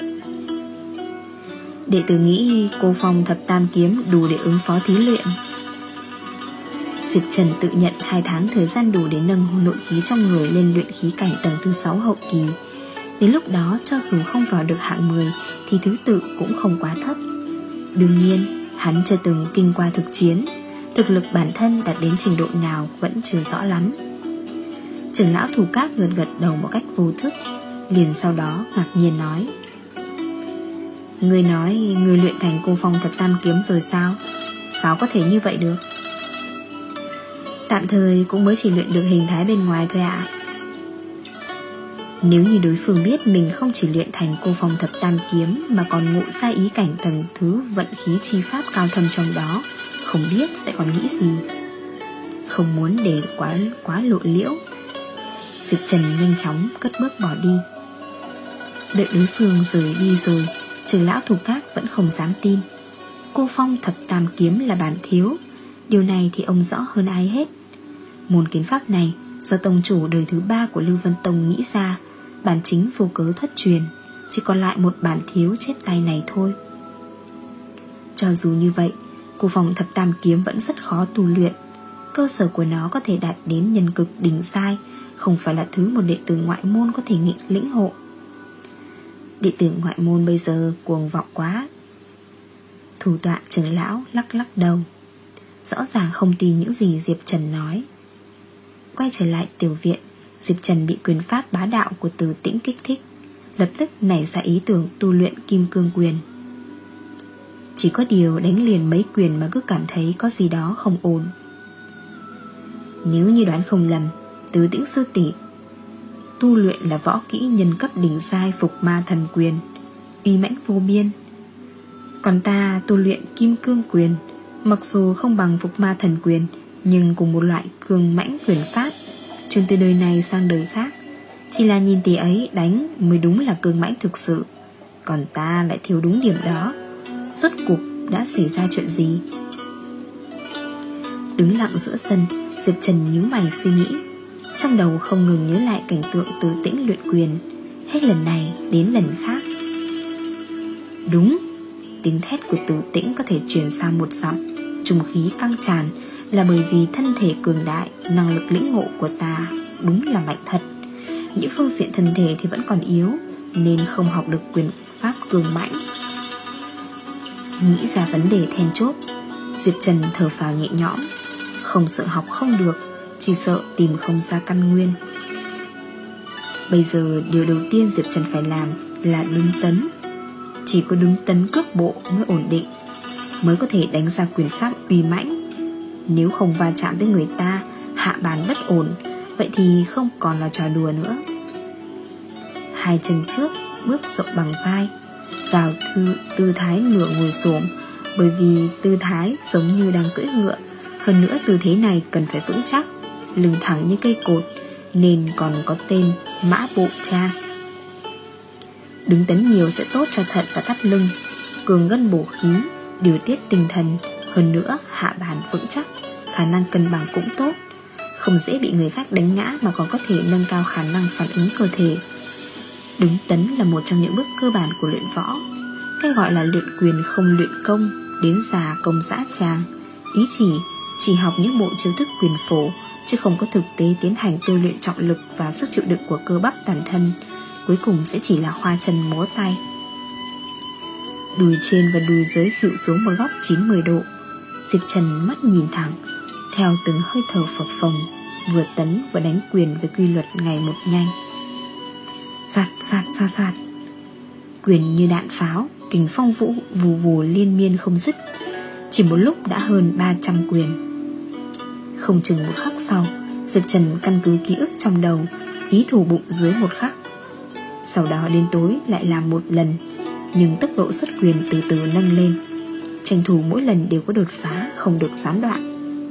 Đệ tử nghĩ cô Phong Thập Tam Kiếm đủ để ứng phó thí luyện. Diệp Trần tự nhận hai tháng thời gian đủ để nâng nội khí trong người lên luyện khí cảnh tầng thứ sáu hậu kỳ. Đến lúc đó cho dù không vào được hạng mười thì thứ tự cũng không quá thấp. Đương nhiên hắn chưa từng kinh qua thực chiến, thực lực bản thân đạt đến trình độ nào vẫn chưa rõ lắm. Trưởng lão Thủ Cát gật gật đầu một cách vô thức, liền sau đó ngạc nhiên nói: Ngươi nói ngươi luyện thành cô phong thập tam kiếm rồi sao? Sao có thể như vậy được? Tạm thời cũng mới chỉ luyện được hình thái bên ngoài thôi ạ. Nếu như đối phương biết mình không chỉ luyện thành cô phong thập tam kiếm mà còn ngộ ra ý cảnh tầng thứ vận khí chi pháp cao thâm trong đó, không biết sẽ còn nghĩ gì. Không muốn để quá, quá lộ liễu, Diệp Trần nhanh chóng cất bước bỏ đi. Đợi đối phương rời đi rồi, trưởng lão thủ các vẫn không dám tin. Cô phong thập tam kiếm là bản thiếu, điều này thì ông rõ hơn ai hết. Môn kiếm pháp này do tông chủ đời thứ ba của Lưu Vân Tông nghĩ ra, bản chính vô cớ thất truyền, chỉ còn lại một bản thiếu chép tay này thôi. Cho dù như vậy, cô phong thập tam kiếm vẫn rất khó tu luyện. Cơ sở của nó có thể đạt đến nhân cực đỉnh giai, không phải là thứ một đệ tử ngoại môn có thể nghị lĩnh hộ. Đệ tử ngoại môn bây giờ cuồng vọng quá. Thủ tọa trưởng lão lắc lắc đầu, rõ ràng không tin những gì Diệp Trần nói. Quay trở lại tiểu viện, Diệp Trần bị quyền pháp bá đạo của Từ Tĩnh kích thích, lập tức nảy ra ý tưởng tu luyện kim cương quyền. Chỉ có điều đánh liền mấy quyền mà cứ cảm thấy có gì đó không ổn. Nếu như đoán không lầm, Từ Tĩnh sư tỷ tu luyện là võ kỹ nhân cấp đỉnh giai Phục Ma Thần Quyền, uy mãnh vô biên. Còn ta tu luyện kim cương quyền, mặc dù không bằng Phục Ma Thần Quyền, nhưng cùng một loại cường mãnh quyền pháp, truyền từ đời này sang đời khác. Chỉ là nhìn tỷ ấy đánh mới đúng là cường mãnh thực sự, còn ta lại thiếu đúng điểm đó. Rốt cuộc đã xảy ra chuyện gì? Đứng lặng giữa sân, Diệp Trần nhíu mày suy nghĩ, trong đầu không ngừng nhớ lại cảnh tượng Từ Tĩnh luyện quyền, hết lần này đến lần khác. Đúng, tiếng thét của Từ Tĩnh có thể truyền sang một dặm, trùng khí căng tràn, là bởi vì thân thể cường đại, năng lực lĩnh ngộ của ta đúng là mạnh thật. Những phương diện thân thể thì vẫn còn yếu, nên không học được quyền pháp cường mãnh. Nghĩ ra vấn đề then chốt, Diệp Trần thở phào nhẹ nhõm. Không sợ học không được, chỉ sợ tìm không ra căn nguyên. Bây giờ điều đầu tiên Diệp Trần phải làm là đứng tấn. Chỉ có đứng tấn cước bộ mới ổn định, mới có thể đánh ra quyền pháp uy mãnh. Nếu không va chạm với người ta, hạ bàn bất ổn, vậy thì không còn là trò đùa nữa. Hai chân trước bước rộng bằng vai, vào thư, tư thái nửa ngồi xổm, bởi vì tư thái giống như đang cưỡi ngựa. Hơn nữa tư thế này cần phải vững chắc, lưng thẳng như cây cột, nên còn có tên Mã Bộ Cha. Đứng tấn nhiều sẽ tốt cho thận và thắt lưng, cường gân bổ khí, điều tiết tinh thần. Hơn nữa hạ bàn vững chắc, khả năng cân bằng cũng tốt, không dễ bị người khác đánh ngã, mà còn có thể nâng cao khả năng phản ứng cơ thể. Đứng tấn là một trong những bước cơ bản của luyện võ. Cái gọi là luyện quyền không luyện công, đến già công dã tràng. Ý chỉ chỉ học những bộ chiêu thức quyền phổ, chứ không có thực tế tiến hành tôi luyện trọng lực và sức chịu đựng của cơ bắp toàn thân, cuối cùng sẽ chỉ là hoa chân múa tay. Đùi trên và đùi dưới khuỵu xuống một góc chín mươi độ. Diệp Trần mắt nhìn thẳng, theo từng hơi thở phập phồng, vừa tấn vừa đánh quyền với quy luật ngày một nhanh. Soạt soạt soạt soạt, quyền như đạn pháo, kình phong vũ vù vù liên miên không dứt. Chỉ một lúc đã hơn ba trăm quyền. Không chừng một khắc sau, Diệp Trần căn cứ ký ức trong đầu, ý thủ bụng dưới một khắc. Sau đó đến tối lại làm một lần, nhưng tốc độ xuất quyền từ từ nâng lên, tranh thủ mỗi lần đều có đột phá, không được gián đoạn.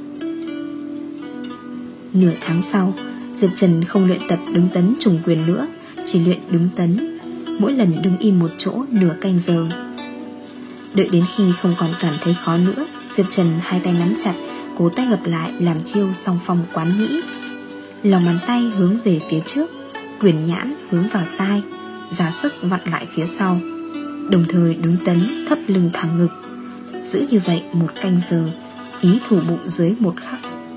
Nửa tháng sau, Diệp Trần không luyện tập đứng tấn trùng quyền nữa, chỉ luyện đứng tấn, mỗi lần đứng im một chỗ nửa canh giờ. Đợi đến khi không còn cảm thấy khó nữa, Diệp Trần hai tay nắm chặt, cố tay gập lại làm chiêu song phong quán nhĩ. Lòng bàn tay hướng về phía trước, quyền nhãn hướng vào tai, ra sức vặn lại phía sau, đồng thời đứng tấn thấp lưng thẳng ngực. Giữ như vậy một canh giờ, ý thủ bụng dưới một khắc.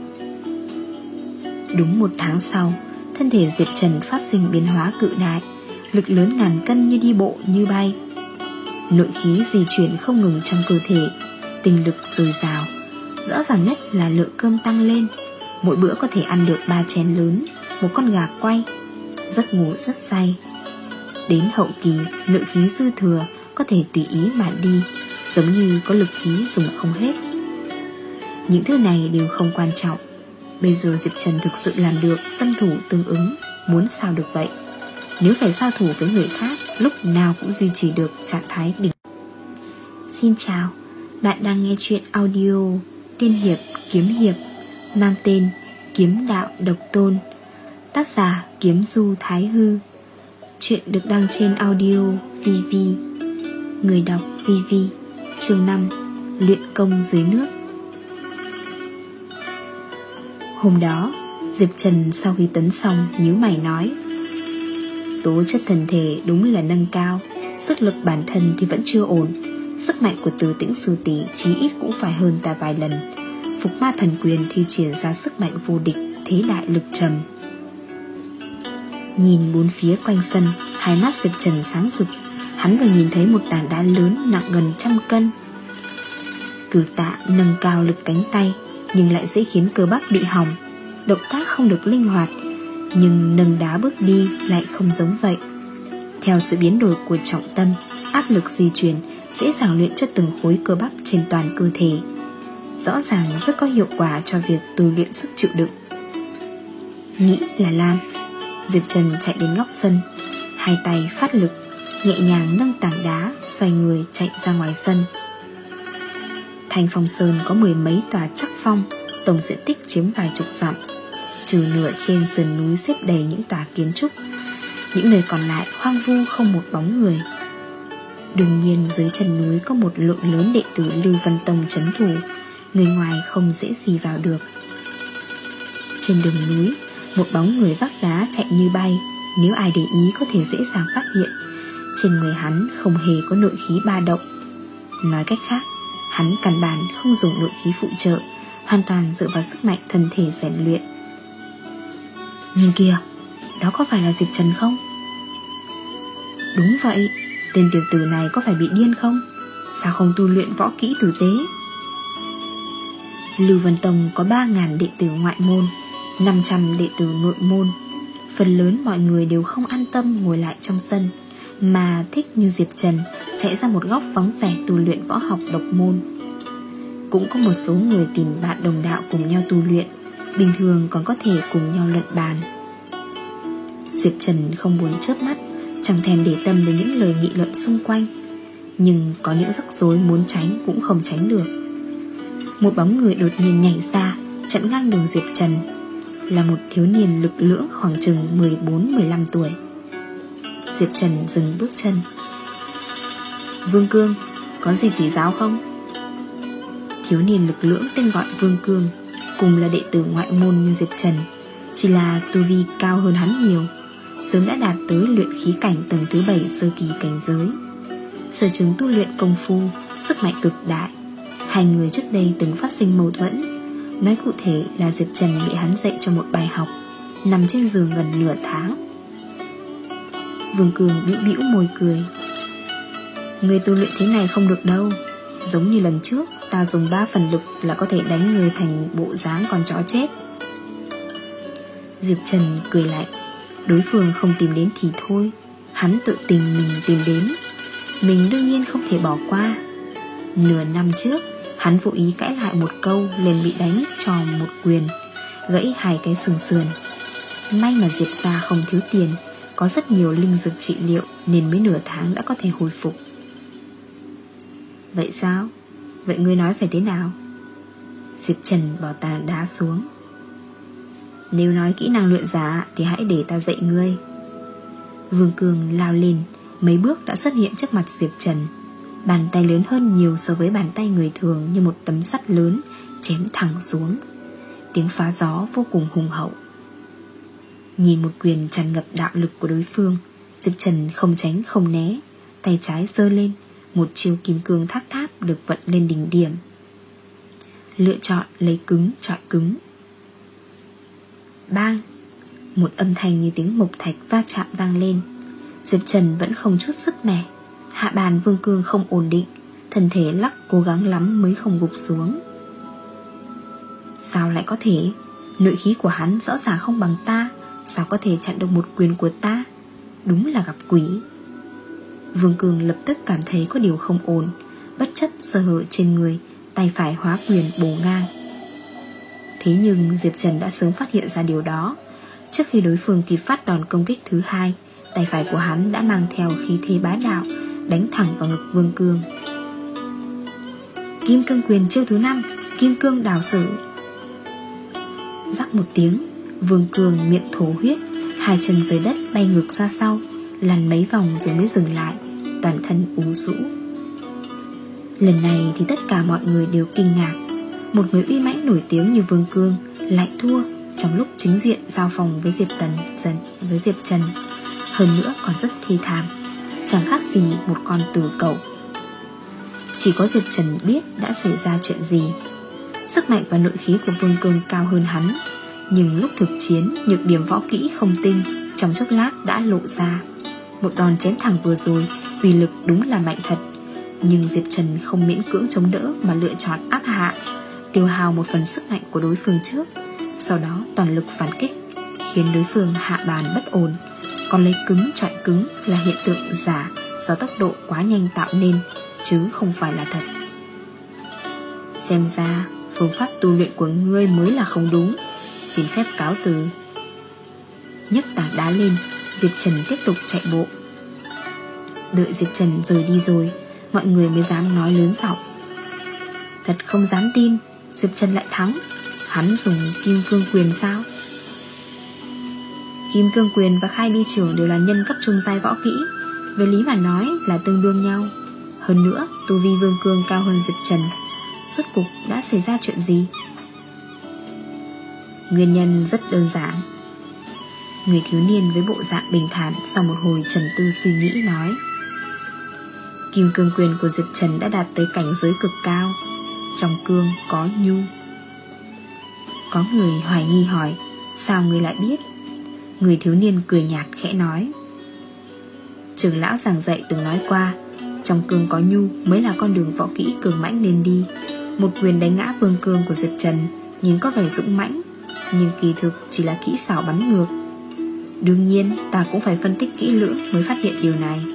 Đúng một tháng sau, thân thể Diệp Trần phát sinh biến hóa cự đại, lực lớn ngàn cân như đi bộ như bay. Nội khí di chuyển không ngừng trong cơ thể, tinh lực dồi dào. Rõ ràng nhất là lượng cơm tăng lên, mỗi bữa có thể ăn được ba chén lớn, một con gà quay. Giấc ngủ rất say. Đến hậu kỳ, nội khí dư thừa, có thể tùy ý mà đi, giống như có lực khí dùng không hết. Những thứ này đều không quan trọng. Bây giờ Diệp Trần thực sự làm được tâm thủ tương ứng, muốn sao được vậy. Nếu phải giao thủ với người khác, lúc nào cũng duy trì được trạng thái đỉnh. Xin chào, bạn đang nghe chuyện audio Tiên Hiệp Kiếm Hiệp, mang tên Kiếm Đạo Độc Tôn, tác giả Kiếm Du Thái Hư. Chuyện được đăng trên audio vê vê. Người đọc vê vê. Chương năm, Luyện công dưới nước. Hôm đó, Diệp Trần sau khi tấn xong nhíu mày nói: tố chất thân thể đúng là nâng cao, sức lực bản thân thì vẫn chưa ổn. Sức mạnh của Từ Tĩnh sư tỷ chí ít cũng phải hơn ta vài lần. Phục Ma thần quyền thi triển ra sức mạnh vô địch, thế đại lực trầm. Nhìn bốn phía quanh sân, hai mắt Diệp Trần sáng rực. Hắn vừa nhìn thấy một tảng đá lớn nặng gần trăm cân. Cử tạ nâng cao lực cánh tay, nhưng lại dễ khiến cơ bắp bị hỏng, động tác không được linh hoạt. Nhưng nâng đá bước đi lại không giống vậy. Theo sự biến đổi của trọng tâm, áp lực di chuyển dễ dàng luyện cho từng khối cơ bắp trên toàn cơ thể. Rõ ràng rất có hiệu quả cho việc tu luyện sức chịu đựng. Nghĩ là làm, Diệp Trần chạy đến góc sân, hai tay phát lực, nhẹ nhàng nâng tảng đá, xoay người chạy ra ngoài sân. Thanh Phong Sơn có mười mấy tòa trắc phong, tổng diện tích chiếm vài chục dặm. Trừ nửa trên sườn núi xếp đầy những tòa kiến trúc, những nơi còn lại hoang vu không một bóng người. Đương nhiên dưới chân núi có một lượng lớn đệ tử Lưu Vân Tông trấn thủ, người ngoài không dễ gì vào được. Trên đường núi, một bóng người vác đá chạy như bay, nếu ai để ý có thể dễ dàng phát hiện. Trên người hắn không hề có nội khí ba động. Nói cách khác, hắn căn bản không dùng nội khí phụ trợ, hoàn toàn dựa vào sức mạnh thân thể rèn luyện. Nhìn kìa, đó có phải là Diệp Trần không? Đúng vậy, tên tiểu tử này có phải bị điên không? Sao không tu luyện võ kỹ tử tế? Lưu Vân Tông có ba nghìn đệ tử ngoại môn, năm trăm đệ tử nội môn. Phần lớn mọi người đều không an tâm ngồi lại trong sân, mà thích như Diệp Trần chạy ra một góc vắng vẻ tu luyện võ học độc môn. Cũng có một số người tìm bạn đồng đạo cùng nhau tu luyện, bình thường còn có thể cùng nhau luận bàn. Diệp Trần không buồn chớp mắt, chẳng thèm để tâm đến những lời nghị luận xung quanh. Nhưng có những rắc rối muốn tránh cũng không tránh được. Một bóng người đột nhiên nhảy ra, chặn ngang đường Diệp Trần. Là một thiếu niên lực lưỡng khoảng chừng mười bốn mười lăm tuổi. Diệp Trần dừng bước chân. Vương Cương, có gì chỉ giáo không? Thiếu niên lực lưỡng tên gọi Vương Cương, cùng là đệ tử ngoại môn như Diệp Trần, chỉ là tu vi cao hơn hắn nhiều, sớm đã đạt tới luyện khí cảnh tầng thứ bảy sơ kỳ cảnh giới. Sở trường tu luyện công phu, sức mạnh cực đại. Hai người trước đây từng phát sinh mâu thuẫn. Nói cụ thể là Diệp Trần bị hắn dạy cho một bài học, nằm trên giường gần nửa tháng. Vương Cường bĩu bĩu môi cười. Người tu luyện thế này không được đâu. Giống như lần trước, ta dùng ba phần lực là có thể đánh người thành bộ dáng con chó chết. Diệp Trần cười lạnh. Đối phương không tìm đến thì thôi, hắn tự tình mình tìm đến, mình đương nhiên không thể bỏ qua. Nửa năm trước, hắn vô ý cãi lại một câu, liền bị đánh cho một quyền, gãy hai cái xương sườn. May mà Diệp gia không thiếu tiền, có rất nhiều linh dược trị liệu, nên mới nửa tháng đã có thể hồi phục. Vậy sao? Vậy ngươi nói phải thế nào? Diệp Trần bỏ tảng đá xuống. Nếu nói kỹ năng luyện giả thì hãy để ta dạy ngươi. Vương Cường lao lên, mấy bước đã xuất hiện trước mặt Diệp Trần. Bàn tay lớn hơn nhiều so với bàn tay người thường, như một tấm sắt lớn chém thẳng xuống. Tiếng phá gió vô cùng hùng hậu. Nhìn một quyền tràn ngập đạo lực của đối phương, Diệp Trần không tránh không né, tay trái giơ lên, một chiêu kim cương thác tháp được vận lên đỉnh điểm. Lựa chọn lấy cứng chọi cứng. Bang! Một âm thanh như tiếng mộc thạch va chạm vang lên. Diệp Trần vẫn không chút sức mẻ. Hạ bàn Vương Cương không ổn định, thân thể lắc cố gắng lắm mới không gục xuống. Sao lại có thể? Nội khí của hắn rõ ràng không bằng ta, sao có thể chặn được một quyền của ta? Đúng là gặp quỷ. Vương Cương lập tức cảm thấy có điều không ổn, bất chấp sơ hở trên người, tay phải hóa quyền bổ ngang. Thế nhưng Diệp Trần đã sớm phát hiện ra điều đó. Trước khi đối phương kịp phát đòn công kích thứ hai, tay phải của hắn đã mang theo khí thế bá đạo, đánh thẳng vào ngực Vương Cương. Kim Cương Quyền chiêu thứ năm, Kim Cương Đào Sử. Rắc một tiếng, Vương Cương miệng thổ huyết, hai chân dưới đất bay ngược ra sau, lăn mấy vòng rồi mới dừng lại, toàn thân ú rũ. Lần này thì tất cả mọi người đều kinh ngạc. Một người uy mãnh nổi tiếng như Vương Cương lại thua trong lúc chính diện giao phòng với Diệp Tần dần với Diệp Trần, hơn nữa còn rất thê thảm, chẳng khác gì một con tử cẩu. Chỉ có Diệp Trần biết đã xảy ra chuyện gì. Sức mạnh và nội khí của Vương Cương cao hơn hắn, nhưng lúc thực chiến, nhược điểm võ kỹ không tinh trong chốc lát đã lộ ra. Một đòn chém thẳng vừa rồi, uy lực đúng là mạnh thật, nhưng Diệp Trần không miễn cưỡng chống đỡ mà lựa chọn áp hạ, tiêu hao một phần sức mạnh của đối phương trước, sau đó toàn lực phản kích, khiến đối phương hạ bàn bất ổn. Còn lấy cứng chọi cứng là hiện tượng giả do tốc độ quá nhanh tạo nên, chứ không phải là thật. Xem ra phương pháp tu luyện của ngươi mới là không đúng, xin phép cáo từ. Nhấc tảng đá lên, Diệp Trần tiếp tục chạy bộ. Đợi Diệp Trần rời đi rồi, mọi người mới dám nói lớn giọng. Thật không dám tin, Diệp Trần lại thắng. Hắn dùng Kim Cương Quyền sao? Kim Cương Quyền và Khai Bi Trưởng đều là nhân cấp trung giai võ kỹ, về lý mà nói là tương đương nhau. Hơn nữa, tu vi Vương Cương cao hơn Diệp Trần. Rốt cục đã xảy ra chuyện gì? Nguyên nhân rất đơn giản. Người thiếu niên với bộ dạng bình thản sau một hồi trầm tư suy nghĩ nói. Kim Cương Quyền của Diệp Trần đã đạt tới cảnh giới cực cao, trong cương có nhu. Có người hoài nghi hỏi, sao người lại biết? Người thiếu niên cười nhạt khẽ nói, trưởng lão giảng dạy từng nói qua, trong cương có nhu mới là con đường võ kỹ cường mãnh nên đi. Một quyền đánh ngã Vương Cương của Diệp Trần nhìn có vẻ dũng mãnh, nhưng kỳ thực chỉ là kỹ xảo bắn ngược. Đương nhiên ta cũng phải phân tích kỹ lưỡng mới phát hiện điều này.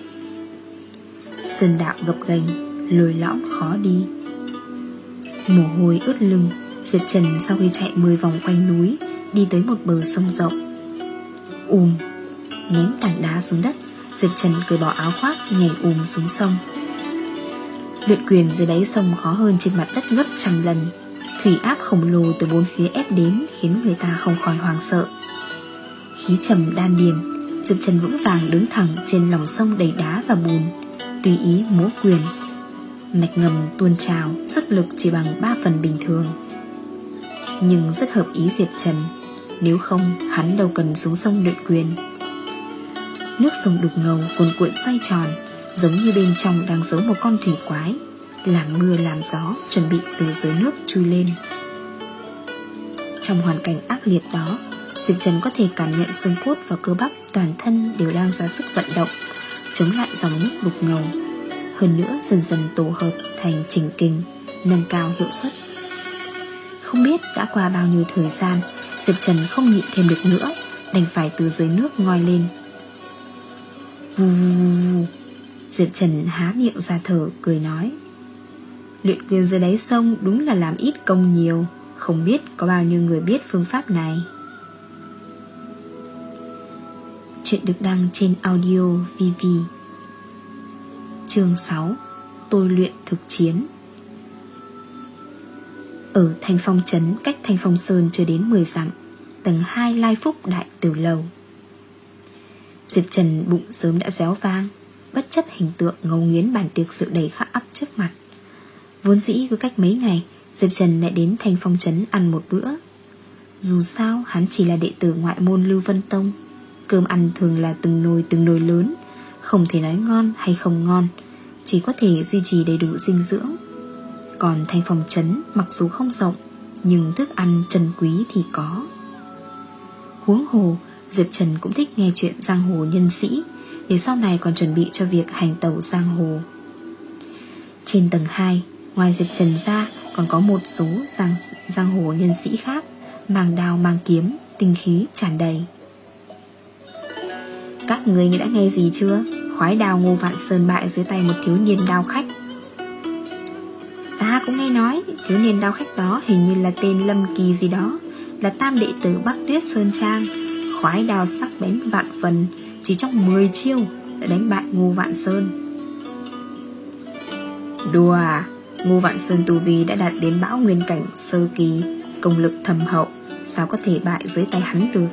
Sơn đạo gập ghềnh, lồi lõm khó đi. Mồ hôi ướt lưng, Diệp Trần sau khi chạy mười vòng quanh núi, đi tới một bờ sông rộng. Ùm, ném tảng đá xuống đất, Diệp Trần cởi bỏ áo khoác, nhảy ùm xuống sông. Luyện quyền dưới đáy sông khó hơn trên mặt đất gấp trăm lần. Thủy áp khổng lồ từ bốn phía ép đến khiến người ta không khỏi hoảng sợ. Khí trầm đan điền, Diệp Trần vững vàng đứng thẳng trên lòng sông đầy đá và bùn, tùy ý múa quyền. Mạch ngầm tuôn trào, sức lực chỉ bằng ba phần bình thường, nhưng rất hợp ý Diệp Trần. Nếu không hắn đâu cần xuống sông luyện quyền. Nước sông đục ngầu cuồn cuộn xoay tròn, giống như bên trong đang giấu một con thủy quái, làm mưa làm gió, chuẩn bị từ dưới nước chui lên. Trong hoàn cảnh ác liệt đó, Diệp Trần có thể cảm nhận xương cốt và cơ bắp toàn thân đều đang ra sức vận động, chống lại dòng nước đục ngầu. Hơn nữa dần dần tổ hợp thành chỉnh kình, nâng cao hiệu suất. Không biết đã qua bao nhiêu thời gian, Diệp Trần không nhịn thêm được nữa, đành phải từ dưới nước ngoi lên. Vù vù vù. Diệp Trần há miệng ra thở, cười nói, luyện quyền dưới đáy sông đúng là làm ít công nhiều, không biết có bao nhiêu người biết phương pháp này. Chuyện được đăng trên audio vê vê. Chương sáu. Tôi luyện thực chiến. Ở Thanh Phong Trấn, cách Thanh Phong Sơn chưa đến mười dặm, tầng hai Lai Phúc Đại Tử Lầu. Diệp Trần bụng sớm đã réo vang, bất chấp hình tượng ngấu nghiến bản tiệc rượu đầy khắc ắp trước mặt. Vốn dĩ cứ cách mấy ngày, Diệp Trần lại đến Thanh Phong Trấn ăn một bữa. Dù sao hắn chỉ là đệ tử ngoại môn Lưu Vân Tông, cơm ăn thường là từng nồi từng nồi lớn, không thể nói ngon hay không ngon, chỉ có thể duy trì đầy đủ dinh dưỡng. Còn Thanh Phong Trấn mặc dù không rộng, nhưng thức ăn trân quý thì có. Huống hồ Diệp Trần cũng thích nghe chuyện giang hồ nhân sĩ, để sau này còn chuẩn bị cho việc hành tẩu giang hồ. Trên tầng hai, ngoài Diệp Trần ra, còn có một số giang, giang hồ nhân sĩ khác, mang đao mang kiếm, tinh khí tràn đầy. Các người đã nghe gì chưa? khoái đao Ngô Vạn Sơn bại dưới tay một thiếu niên đao khách. Ta cũng nghe nói thiếu niên đao khách đó hình như là tên Lâm Kỳ gì đó, là tam đệ tử Bắc Tuyết Sơn Trang. Khoái đao sắc bén vạn phần, chỉ trong mười chiêu đã đánh bại Ngô Vạn Sơn. Đùa à? Ngô Vạn Sơn tu vi đã đạt đến bão nguyên cảnh sơ kỳ, công lực thâm hậu, sao có thể bại dưới tay hắn được?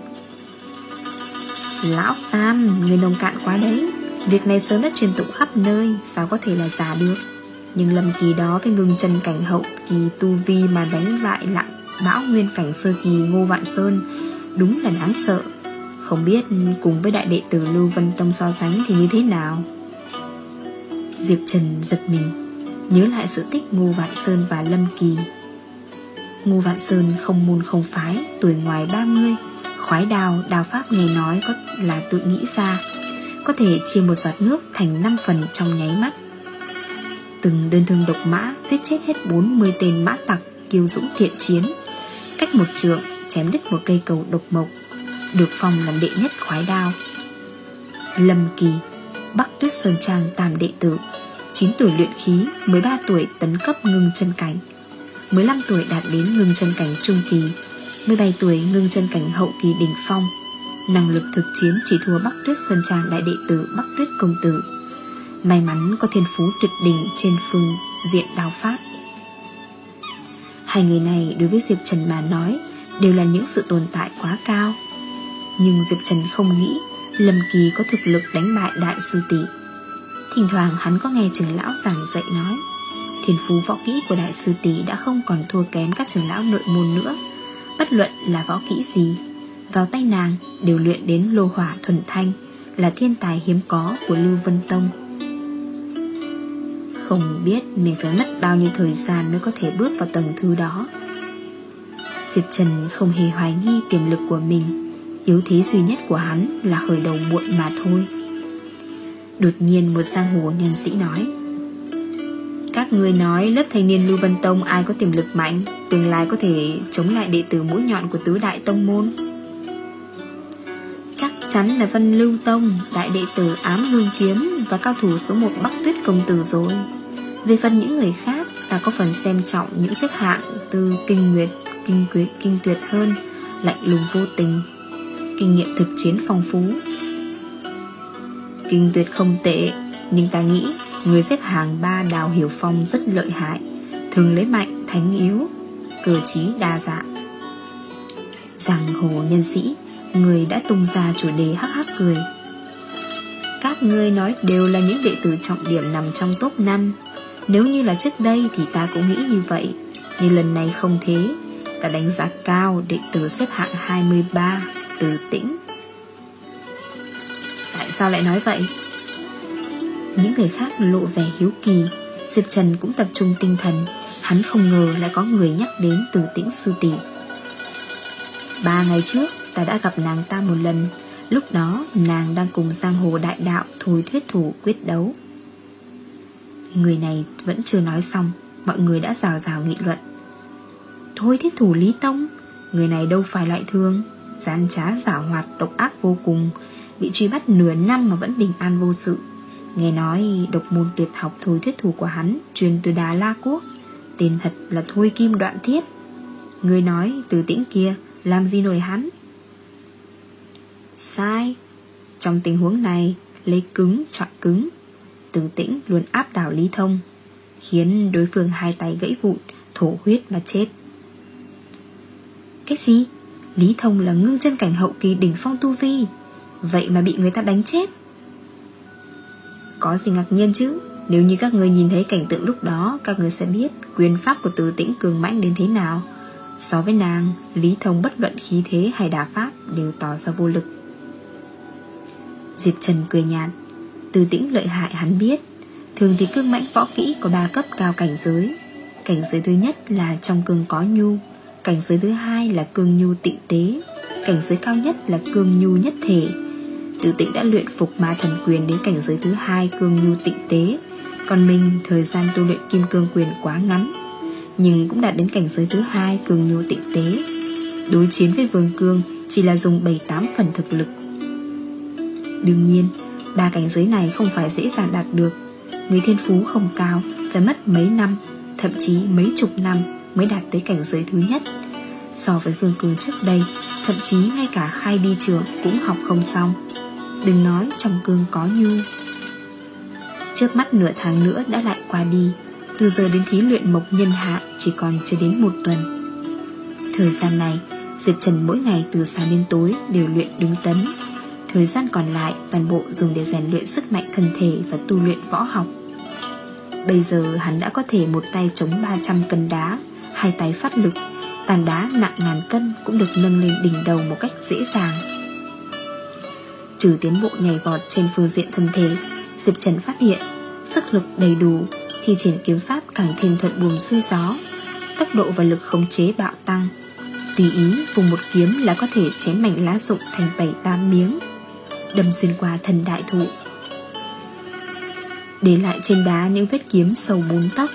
Lão Tam, người nông cạn quá đấy. Việc này sớm đã truyền tụng khắp nơi, sao có thể là giả được? Nhưng Lâm Kỳ đó với ngưng chân cảnh hậu kỳ tu vi mà đánh bại lại bão nguyên cảnh sơ kỳ Ngô Vạn Sơn, đúng là đáng sợ. Không biết cùng với đại đệ tử Lưu Vân Tông so sánh thì như thế nào? Diệp Trần giật mình, nhớ lại sự tích Ngô Vạn Sơn và Lâm Kỳ. Ngô Vạn Sơn không môn không phái, tuổi ngoài ba mươi, khoái đao, đao pháp nghe nói có là tự nghĩ ra, có thể chia một giọt nước thành năm phần trong nháy mắt. Từng đơn thương độc mã giết chết hết bốn mươi tên mã tặc kiêu dũng thiện chiến, cách một trượng chém đứt một cây cầu độc mộc, được phong làm đệ nhất khoái đao. Lâm Kỳ, Bắc Tuyết Sơn Trang tam đệ tử, chín tuổi luyện khí, mười ba tuổi tấn cấp ngưng chân cảnh, mười lăm tuổi đạt đến ngưng chân cảnh trung kỳ, mười bảy tuổi ngưng chân cảnh hậu kỳ đỉnh phong. Năng lực thực chiến chỉ thua Bắc Tuyết Sơn Trang đại đệ tử Bắc Tuyết công tử. May mắn có thiên phú tuyệt đỉnh trên phương diện đao pháp. Hai người này đối với Diệp Trần mà nói đều là những sự tồn tại quá cao. Nhưng Diệp Trần không nghĩ Lâm Kỳ có thực lực đánh bại đại sư tỷ. Thỉnh thoảng hắn có nghe trưởng lão giảng dạy nói, thiên phú võ kỹ của đại sư tỷ đã không còn thua kém các trưởng lão nội môn nữa. Bất luận là võ kỹ gì, vào tay nàng đều luyện đến lô hỏa thuần thanh, là thiên tài hiếm có của Lưu Vân Tông. Không biết mình phải mất bao nhiêu thời gian mới có thể bước vào tầng thứ đó. Diệp Trần không hề hoài nghi tiềm lực của mình, yếu thế duy nhất của hắn là khởi đầu muộn mà thôi. Đột nhiên một giang hồ nhân sĩ nói, các người nói lớp thanh niên Lưu Vân Tông ai có tiềm lực mạnh, tương lai có thể chống lại đệ tử mũi nhọn của tứ đại tông môn? Chắc chắn là Vân Lưu Tông, đại đệ tử Ám Hương Kiếm và cao thủ số một Bắc Tuyết công tử rồi. Về phần những người khác, ta có phần xem trọng những xếp hạng từ Kinh Nguyệt, Kinh Quyệt, Kinh Tuyệt hơn, lạnh lùng vô tình, kinh nghiệm thực chiến phong phú. Kinh Tuyệt không tệ, nhưng ta nghĩ người xếp hàng ba Đào Hiểu Phong rất lợi hại, thường lấy mạnh thánh yếu, cơ trí đa dạng. Giang hồ nhân sĩ, người đã tung ra chủ đề hắc hắc cười. Các ngươi nói đều là những đệ tử trọng điểm nằm trong top năm. Nếu như là trước đây thì ta cũng nghĩ như vậy, nhưng lần này không thế. Ta đánh giá cao đệ tử xếp hạng hai mươi ba, Từ Tĩnh. Tại sao lại nói vậy? Những người khác lộ vẻ hiếu kỳ. Diệp Trần cũng tập trung tinh thần, hắn không ngờ lại có người nhắc đến Từ Tĩnh sư tỷ. Ba ngày trước ta đã gặp nàng ta một lần. Lúc đó nàng đang cùng giang hồ đại đạo Thôi Thuyết Thủ quyết đấu. Người này vẫn chưa nói xong, mọi người đã rào rào nghị luận. Thôi Thuyết Thủ Lý Tông, người này đâu phải loại thường, gian trá giảo hoạt độc ác vô cùng, bị truy bắt nửa năm mà vẫn bình an vô sự. Nghe nói độc môn tuyệt học Thôi Thuyết Thủ của hắn truyền từ Đà La Quốc, tên thật là Thôi Kim Đoạn Thiết. Người nói Từ Tĩnh kia làm gì nổi hắn? Sai. Trong tình huống này, lấy cứng chọn cứng. Từ Tĩnh luôn áp đảo Lý Thông, khiến đối phương hai tay gãy vụn, thổ huyết mà chết. Cái gì? Lý Thông là ngưng chân cảnh hậu kỳ đỉnh phong tu vi, vậy mà bị người ta đánh chết? Có gì ngạc nhiên chứ? Nếu như các người nhìn thấy cảnh tượng lúc đó, các người sẽ biết quyền pháp của Từ Tĩnh cường mãnh đến thế nào. So với nàng, Lý Thông bất luận khí thế hay đả pháp đều tỏ ra vô lực. Diệp Trần cười nhạt. Từ Tĩnh lợi hại hắn biết. Thường thì cương mãnh võ kỹ có ba cấp cao cảnh giới. Cảnh giới thứ nhất là trong cương có nhu, cảnh giới thứ hai là cương nhu tịnh tế, cảnh giới cao nhất là cương nhu nhất thể. Từ Tĩnh đã luyện phục Ma Thần Quyền đến cảnh giới thứ hai cương nhu tịnh tế, còn mình thời gian tu luyện Kim Cương Quyền quá ngắn, nhưng cũng đạt đến cảnh giới thứ hai cương nhu tịnh tế. Đối chiến với Vương Cương chỉ là dùng bảy tám phần thực lực. Đương nhiên, Ba cảnh giới này không phải dễ dàng đạt được. Người thiên phú không cao phải mất mấy năm, thậm chí mấy chục năm mới đạt tới cảnh giới thứ nhất. So với Vương Cương trước đây, thậm chí ngay cả khai bi trường cũng học không xong, đừng nói trong cương có nhu. Trước mắt nửa tháng nữa đã lại qua đi. Từ giờ đến thí luyện mộc nhân hạ chỉ còn chưa đến một tuần. Thời gian này, Diệp Trần mỗi ngày từ sáng đến tối đều luyện đứng tấn. Thời gian còn lại toàn bộ dùng để rèn luyện sức mạnh thân thể và tu luyện võ học. Bây giờ hắn đã có thể một tay chống ba trăm cân đá, hai tay phát lực, tàn đá nặng ngàn cân cũng được nâng lên đỉnh đầu một cách dễ dàng. Trừ tiến bộ nhảy vọt trên phương diện thân thể, Diệp Trần phát hiện sức lực đầy đủ thì triển kiếm pháp càng thêm thuận buồm xuôi gió, tốc độ và lực khống chế bạo tăng. Tùy ý vùng một kiếm là có thể chém mảnh lá rụng thành bảy tám miếng, đâm xuyên qua thân đại thụ, để lại trên đá những vết kiếm sâu bốn tấc.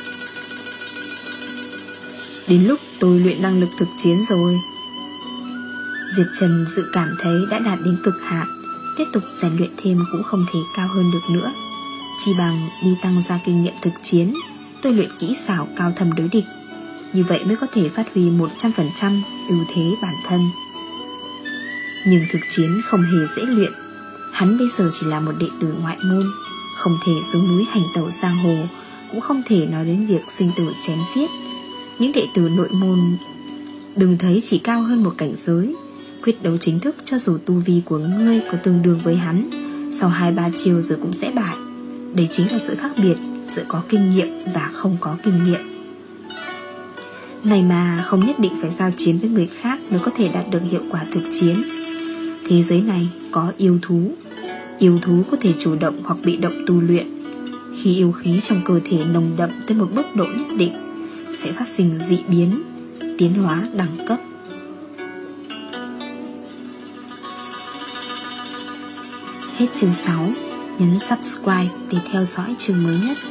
Đến lúc tôi luyện năng lực thực chiến rồi. Diệp Trần dự cảm thấy đã đạt đến cực hạn, tiếp tục rèn luyện thêm cũng không thể cao hơn được nữa. Chỉ bằng đi tăng gia kinh nghiệm thực chiến, tôi luyện kỹ xảo cao thâm đối địch, như vậy mới có thể phát huy một trăm phần trăm ưu thế bản thân. Nhưng thực chiến không hề dễ luyện. Hắn bây giờ chỉ là một đệ tử ngoại môn, không thể xuống núi hành tẩu giang hồ, cũng không thể nói đến việc sinh tử chém giết. Những đệ tử nội môn đừng thấy chỉ cao hơn một cảnh giới, quyết đấu chính thức cho dù tu vi của ngươi có tương đương với hắn, sau hai ba chiêu rồi cũng sẽ bại. Đây chính là sự khác biệt giữa có kinh nghiệm và không có kinh nghiệm. Này mà không nhất định phải giao chiến với người khác mới có thể đạt được hiệu quả thực chiến. Thế giới này có yêu thú. Yêu thú có thể chủ động hoặc bị động tu luyện. Khi yêu khí trong cơ thể nồng đậm tới một mức độ nhất định, sẽ phát sinh dị biến, tiến hóa đẳng cấp. Hết chương sáu. Nhấn subscribe để theo dõi chương mới nhất.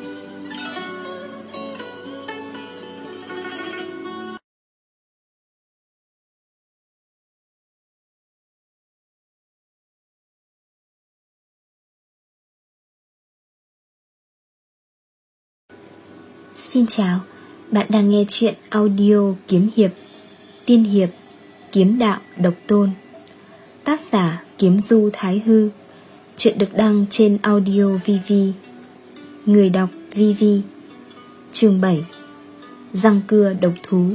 Xin chào, bạn đang nghe chuyện audio kiếm hiệp, tiên hiệp, kiếm đạo độc tôn. Tác giả Kiếm Du Thái Hư. Chuyện được đăng trên Audio vê vê. Người đọc vê vê. Chương bảy. Răng cưa độc thú.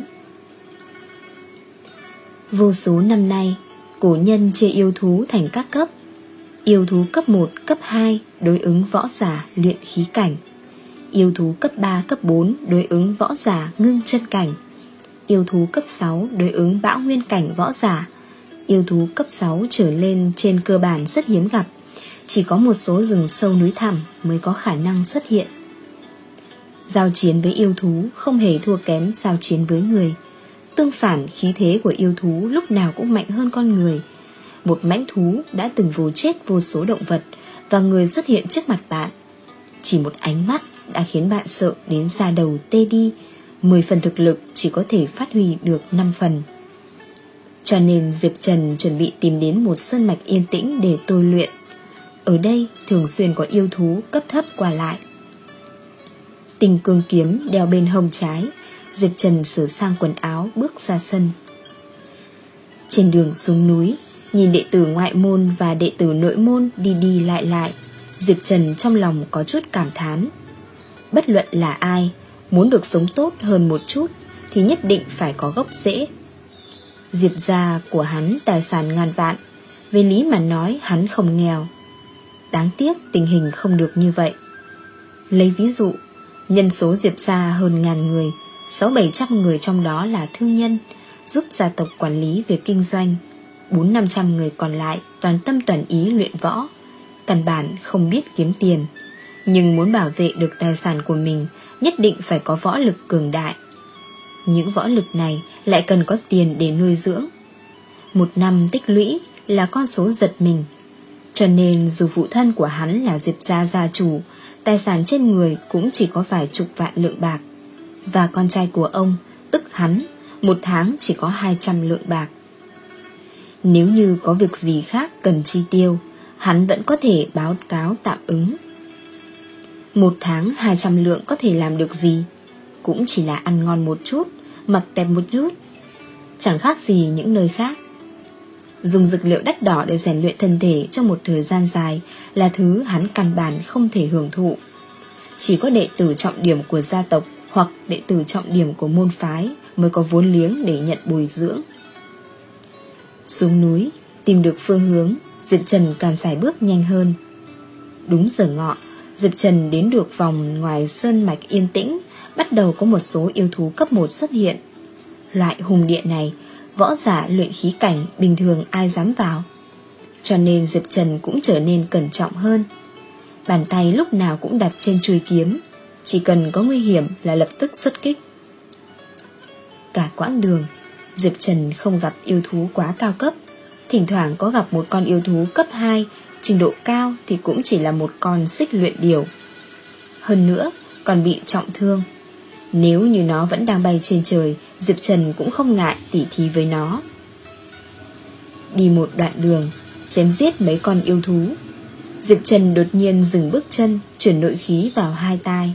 Vô số năm nay, cổ nhân chia yêu thú thành các cấp. Yêu thú cấp một, cấp hai đối ứng võ giả luyện khí cảnh. Yêu thú cấp ba, cấp bốn đối ứng võ giả ngưng chân cảnh. Yêu thú cấp sáu đối ứng bão nguyên cảnh võ giả. Yêu thú cấp sáu trở lên trên cơ bản rất hiếm gặp, chỉ có một số rừng sâu núi thẳm mới có khả năng xuất hiện. Giao chiến với yêu thú không hề thua kém giao chiến với người. Tương phản, khí thế của yêu thú lúc nào cũng mạnh hơn con người. Một mãnh thú đã từng vồ chết vô số động vật, và người xuất hiện trước mặt bạn, chỉ một ánh mắt đã khiến bạn sợ đến da đầu tê đi. Mười phần thực lực chỉ có thể phát huy được năm phần. Cho nên Diệp Trần chuẩn bị tìm đến một sơn mạch yên tĩnh để tôi luyện. Ở đây thường xuyên có yêu thú cấp thấp qua lại. Tình cương kiếm đeo bên hông trái, Diệp Trần sửa sang quần áo bước ra sân. Trên đường xuống núi, nhìn đệ tử ngoại môn và đệ tử nội môn đi đi lại lại, Diệp Trần trong lòng có chút cảm thán. Bất luận là ai, muốn được sống tốt hơn một chút thì nhất định phải có gốc rễ. Diệp gia của hắn tài sản ngàn vạn, về lý mà nói hắn không nghèo. Đáng tiếc tình hình không được như vậy. Lấy ví dụ, nhân số Diệp gia hơn ngàn người, sáu bảy trăm người trong đó là thương nhân, giúp gia tộc quản lý việc kinh doanh. Bốn năm trăm người còn lại toàn tâm toàn ý luyện võ, căn bản không biết kiếm tiền. Nhưng muốn bảo vệ được tài sản của mình, nhất định phải có võ lực cường đại. Những võ lực này lại cần có tiền để nuôi dưỡng. Một năm tích lũy là con số giật mình. Cho nên dù phụ thân của hắn là Diệp gia gia chủ, tài sản trên người cũng chỉ có vài chục vạn lượng bạc. Và con trai của ông, tức hắn, một tháng chỉ có hai trăm lượng bạc. Nếu như có việc gì khác cần chi tiêu, hắn vẫn có thể báo cáo tạm ứng. Một tháng hai trăm lượng có thể làm được gì? Cũng chỉ là ăn ngon một chút, mặc đẹp một chút, chẳng khác gì những nơi khác. Dùng dược liệu đắt đỏ để rèn luyện thân thể trong một thời gian dài là thứ hắn căn bản không thể hưởng thụ. Chỉ có đệ tử trọng điểm của gia tộc hoặc đệ tử trọng điểm của môn phái mới có vốn liếng để nhận bồi dưỡng. Xuống núi, tìm được phương hướng, Diệp Trần càng sải bước nhanh hơn. Đúng giờ ngọ, Diệp Trần đến được vòng ngoài sơn mạch yên tĩnh. Bắt đầu có một số yêu thú cấp một xuất hiện. Loại hùng địa này, võ giả luyện khí cảnh bình thường ai dám vào. Cho nên Diệp Trần cũng trở nên cẩn trọng hơn. Bàn tay lúc nào cũng đặt trên chuôi kiếm, chỉ cần có nguy hiểm là lập tức xuất kích. Cả quãng đường, Diệp Trần không gặp yêu thú quá cao cấp. Thỉnh thoảng có gặp một con yêu thú cấp hai, trình độ cao thì cũng chỉ là một con xích luyện điểu. Hơn nữa còn bị trọng thương. Nếu như nó vẫn đang bay trên trời, Diệp Trần cũng không ngại tỉ thí với nó. Đi một đoạn đường, chém giết mấy con yêu thú, Diệp Trần đột nhiên dừng bước chân, chuyển nội khí vào hai tai.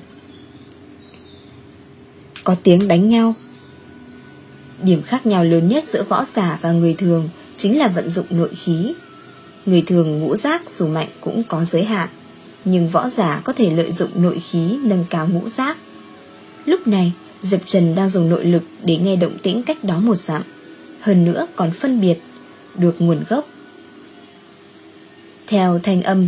Có tiếng đánh nhau. Điểm khác nhau lớn nhất giữa võ giả và người thường chính là vận dụng nội khí. Người thường ngũ giác dù mạnh cũng có giới hạn, nhưng võ giả có thể lợi dụng nội khí nâng cao ngũ giác. Lúc này Diệp Trần đang dùng nội lực để nghe động tĩnh cách đó một dặm, hơn nữa còn phân biệt được nguồn gốc. Theo thanh âm,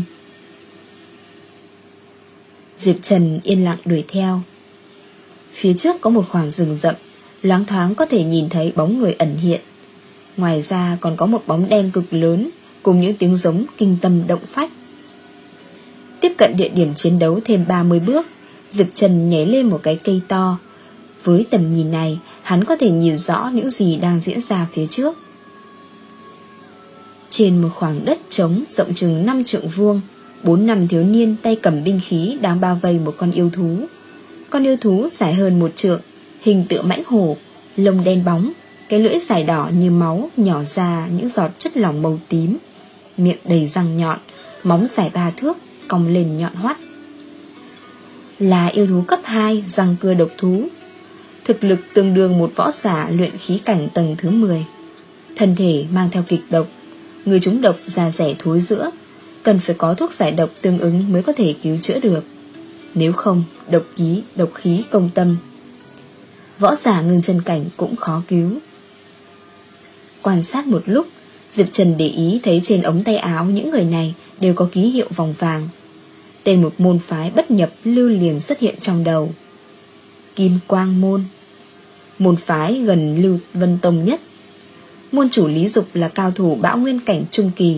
Diệp Trần yên lặng đuổi theo. Phía trước có một khoảng rừng rậm, loáng thoáng có thể nhìn thấy bóng người ẩn hiện. Ngoài ra còn có một bóng đen cực lớn, cùng những tiếng giống kinh tâm động phách. Tiếp cận địa điểm chiến đấu thêm ba mươi bước, Diệp Trần nhảy lên một cái cây to. Với tầm nhìn này, hắn có thể nhìn rõ những gì đang diễn ra phía trước. Trên một khoảng đất trống rộng chừng năm trượng vuông, bốn năm thiếu niên tay cầm binh khí đang bao vây một con yêu thú. Con yêu thú dài hơn một trượng, hình tựa mãnh hổ, lông đen bóng, cái lưỡi dài đỏ như máu nhỏ ra những giọt chất lỏng màu tím, miệng đầy răng nhọn, móng dài ba thước, cong lên nhọn hoắt. Là yêu thú cấp hai, răng cưa độc thú, thực lực tương đương một võ giả luyện khí cảnh tầng thứ mười. Thân thể mang theo kịch độc, người trúng độc da rẻ thối rữa, cần phải có thuốc giải độc tương ứng mới có thể cứu chữa được. Nếu không, độc khí, độc khí công tâm, võ giả ngưng chân cảnh cũng khó cứu. Quan sát một lúc, Diệp Trần để ý thấy trên ống tay áo những người này đều có ký hiệu vòng vàng. Tên một môn phái bất nhập lưu liền xuất hiện trong đầu. Kim Quang Môn, môn phái gần Lưu Vân Tông nhất. Môn chủ Lý Dục là cao thủ bão nguyên cảnh trung kỳ,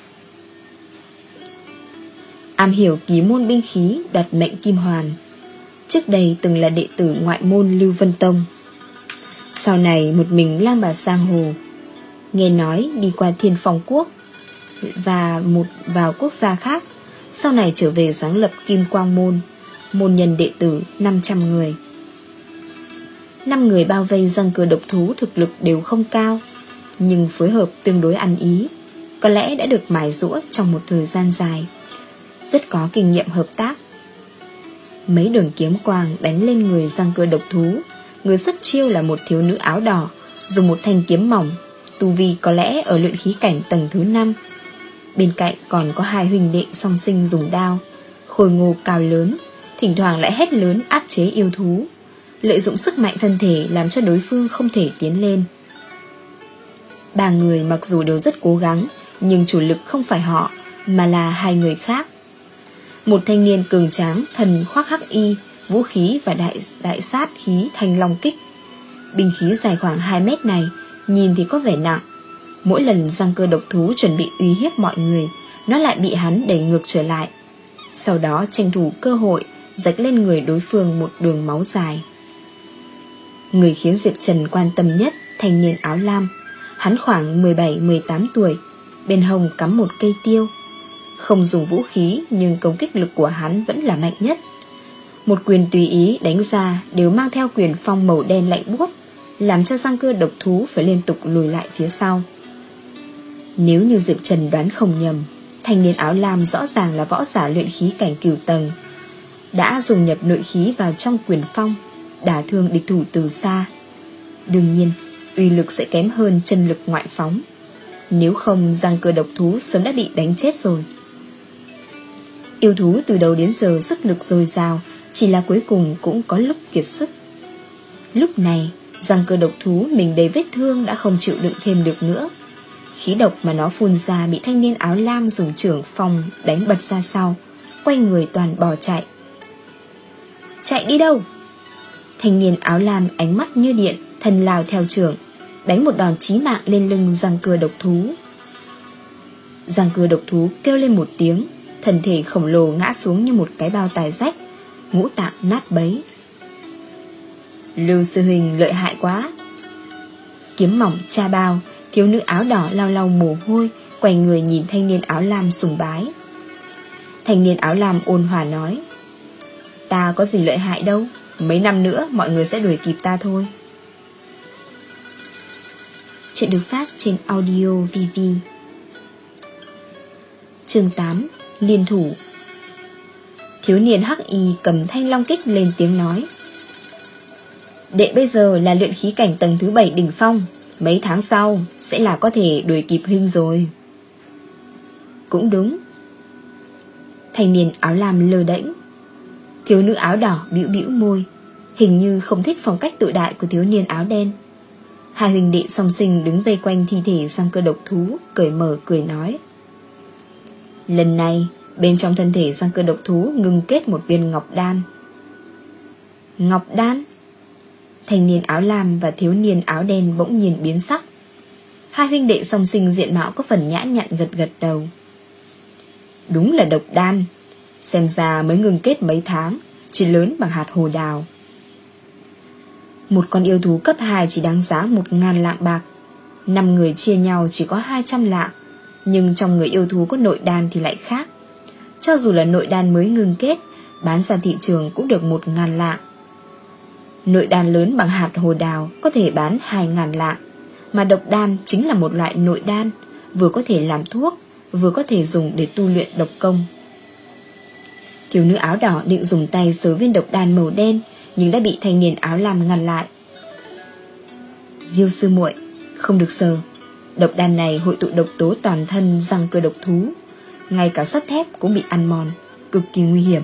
am hiểu kỳ môn binh khí, đoạt mệnh kim hoàn. Trước đây từng là đệ tử ngoại môn Lưu Vân Tông, sau này một mình lang bạt giang hồ. Nghe nói đi qua Thiên Phong Quốc và một vào quốc gia khác, sau này trở về sáng lập Kim Quang Môn. Môn nhân đệ tử năm trăm người. Năm người bao vây răng cưa độc thú thực lực đều không cao, nhưng phối hợp tương đối ăn ý, có lẽ đã được mài giũa trong một thời gian dài, rất có kinh nghiệm hợp tác. Mấy đường kiếm quang đánh lên người răng cưa độc thú. Người xuất chiêu là một thiếu nữ áo đỏ, dùng một thanh kiếm mỏng, tu vi có lẽ ở luyện khí cảnh tầng thứ năm. Bên cạnh còn có hai huynh đệ song sinh dùng đao, khôi ngô cao lớn, thỉnh thoảng lại hét lớn áp chế yêu thú, lợi dụng sức mạnh thân thể làm cho đối phương không thể tiến lên. Ba người mặc dù đều rất cố gắng, nhưng chủ lực không phải họ, mà là hai người khác. Một thanh niên cường tráng, thần khoác hắc y, vũ khí và đại, đại sát khí thanh long kích. Binh khí dài khoảng hai mét này, nhìn thì có vẻ nặng. Mỗi lần răng cưa độc thú chuẩn bị uy hiếp mọi người, nó lại bị hắn đẩy ngược trở lại, sau đó tranh thủ cơ hội rạch lên người đối phương một đường máu dài. Người khiến Diệp Trần quan tâm nhất, thanh niên áo lam. Hắn khoảng mười bảy mười tám tuổi, bên hông cắm một cây tiêu. Không dùng vũ khí, nhưng công kích lực của hắn vẫn là mạnh nhất. Một quyền tùy ý đánh ra đều mang theo quyền phong màu đen lạnh buốt, làm cho răng cưa độc thú phải liên tục lùi lại phía sau. Nếu như Diệp Trần đoán không nhầm, Thanh niên áo lam rõ ràng là võ giả luyện khí cảnh cửu tầng, đã dùng nhập nội khí vào trong quyền phong, đả thương địch thủ từ xa. Đương nhiên, uy lực sẽ kém hơn chân lực ngoại phóng. Nếu không, răng cưa độc thú sớm đã bị đánh chết rồi. Yêu thú từ đầu đến giờ sức lực dồi dào, chỉ là cuối cùng cũng có lúc kiệt sức. Lúc này, răng cưa độc thú mình đầy vết thương đã không chịu đựng thêm được nữa. Khí độc mà nó phun ra bị thanh niên áo lam dùng chưởng phong đánh bật ra sau, quay người toàn bỏ chạy. Chạy đi đâu? Thanh niên áo lam ánh mắt như điện, thần lao theo chưởng, đánh một đòn chí mạng lên lưng răng cưa độc thú. Răng cưa độc thú kêu lên một tiếng, thân thể khổng lồ ngã xuống như một cái bao tải rách, ngũ tạng nát bấy. Lưu sư huynh lợi hại quá. Kiếm mỏng cha bao, thiếu nữ áo đỏ lau lau mồ hôi, quay người nhìn thanh niên áo lam sùng bái. Thanh niên áo lam ôn hòa nói: Ta có gì lợi hại đâu, mấy năm nữa mọi người sẽ đuổi kịp ta thôi. Chuyện được phát trên audio vê vê. Chương tám. Liên thủ. Thiếu niên hắc y cầm thanh long kích lên tiếng nói: Đệ bây giờ là luyện khí cảnh tầng thứ bảy đỉnh phong, mấy tháng sau sẽ là có thể đuổi kịp huynh rồi. Cũng đúng. Thanh niên áo lam lơ đễnh. Thiếu nữ áo đỏ bĩu bĩu môi, hình như không thích phong cách tự đại của thiếu niên áo đen. Hai huynh đệ song sinh đứng vây quanh thi thể răng cưa độc thú, cởi mở cười nói: Lần này bên trong thân thể răng cưa độc thú ngưng kết một viên ngọc đan. Ngọc đan? Thanh niên áo lam và thiếu niên áo đen bỗng nhiên biến sắc. Hai huynh đệ song sinh diện mạo có phần nhã nhặn gật gật đầu. Đúng là độc đan, xem ra mới ngưng kết mấy tháng, chỉ lớn bằng hạt hồ đào. Một con yêu thú cấp hai chỉ đáng giá một ngàn lạng bạc, năm người chia nhau chỉ có hai trăm lạng. Nhưng trong người yêu thú có nội đan thì lại khác. Cho dù là nội đan mới ngưng kết, bán ra thị trường cũng được một ngàn lạng. Nội đan lớn bằng hạt hồ đào có thể bán hai ngàn lạng. Mà độc đan chính là một loại nội đan, vừa có thể làm thuốc, vừa có thể dùng để tu luyện độc công. Thiếu nữ áo đỏ định dùng tay sờ viên độc đan màu đen, nhưng đã bị thanh niên áo lam ngăn lại. Diêu sư muội, không được sờ. Độc đan này hội tụ độc tố toàn thân răng cưa độc thú, ngay cả sắt thép cũng bị ăn mòn, cực kỳ nguy hiểm.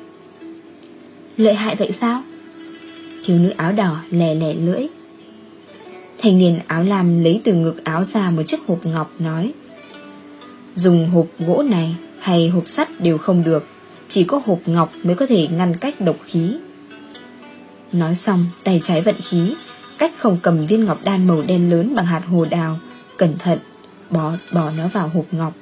Lợi hại vậy sao? Thiếu nữ áo đỏ lè lè lưỡi. Thanh niên áo lam lấy từ ngực áo ra một chiếc hộp ngọc nói: Dùng hộp gỗ này hay hộp sắt đều không được, chỉ có hộp ngọc mới có thể ngăn cách độc khí. Nói xong, tay trái vận khí, cách không cầm viên ngọc đan màu đen lớn bằng hạt hồ đào, cẩn thận bỏ, bỏ nó vào hộp ngọc.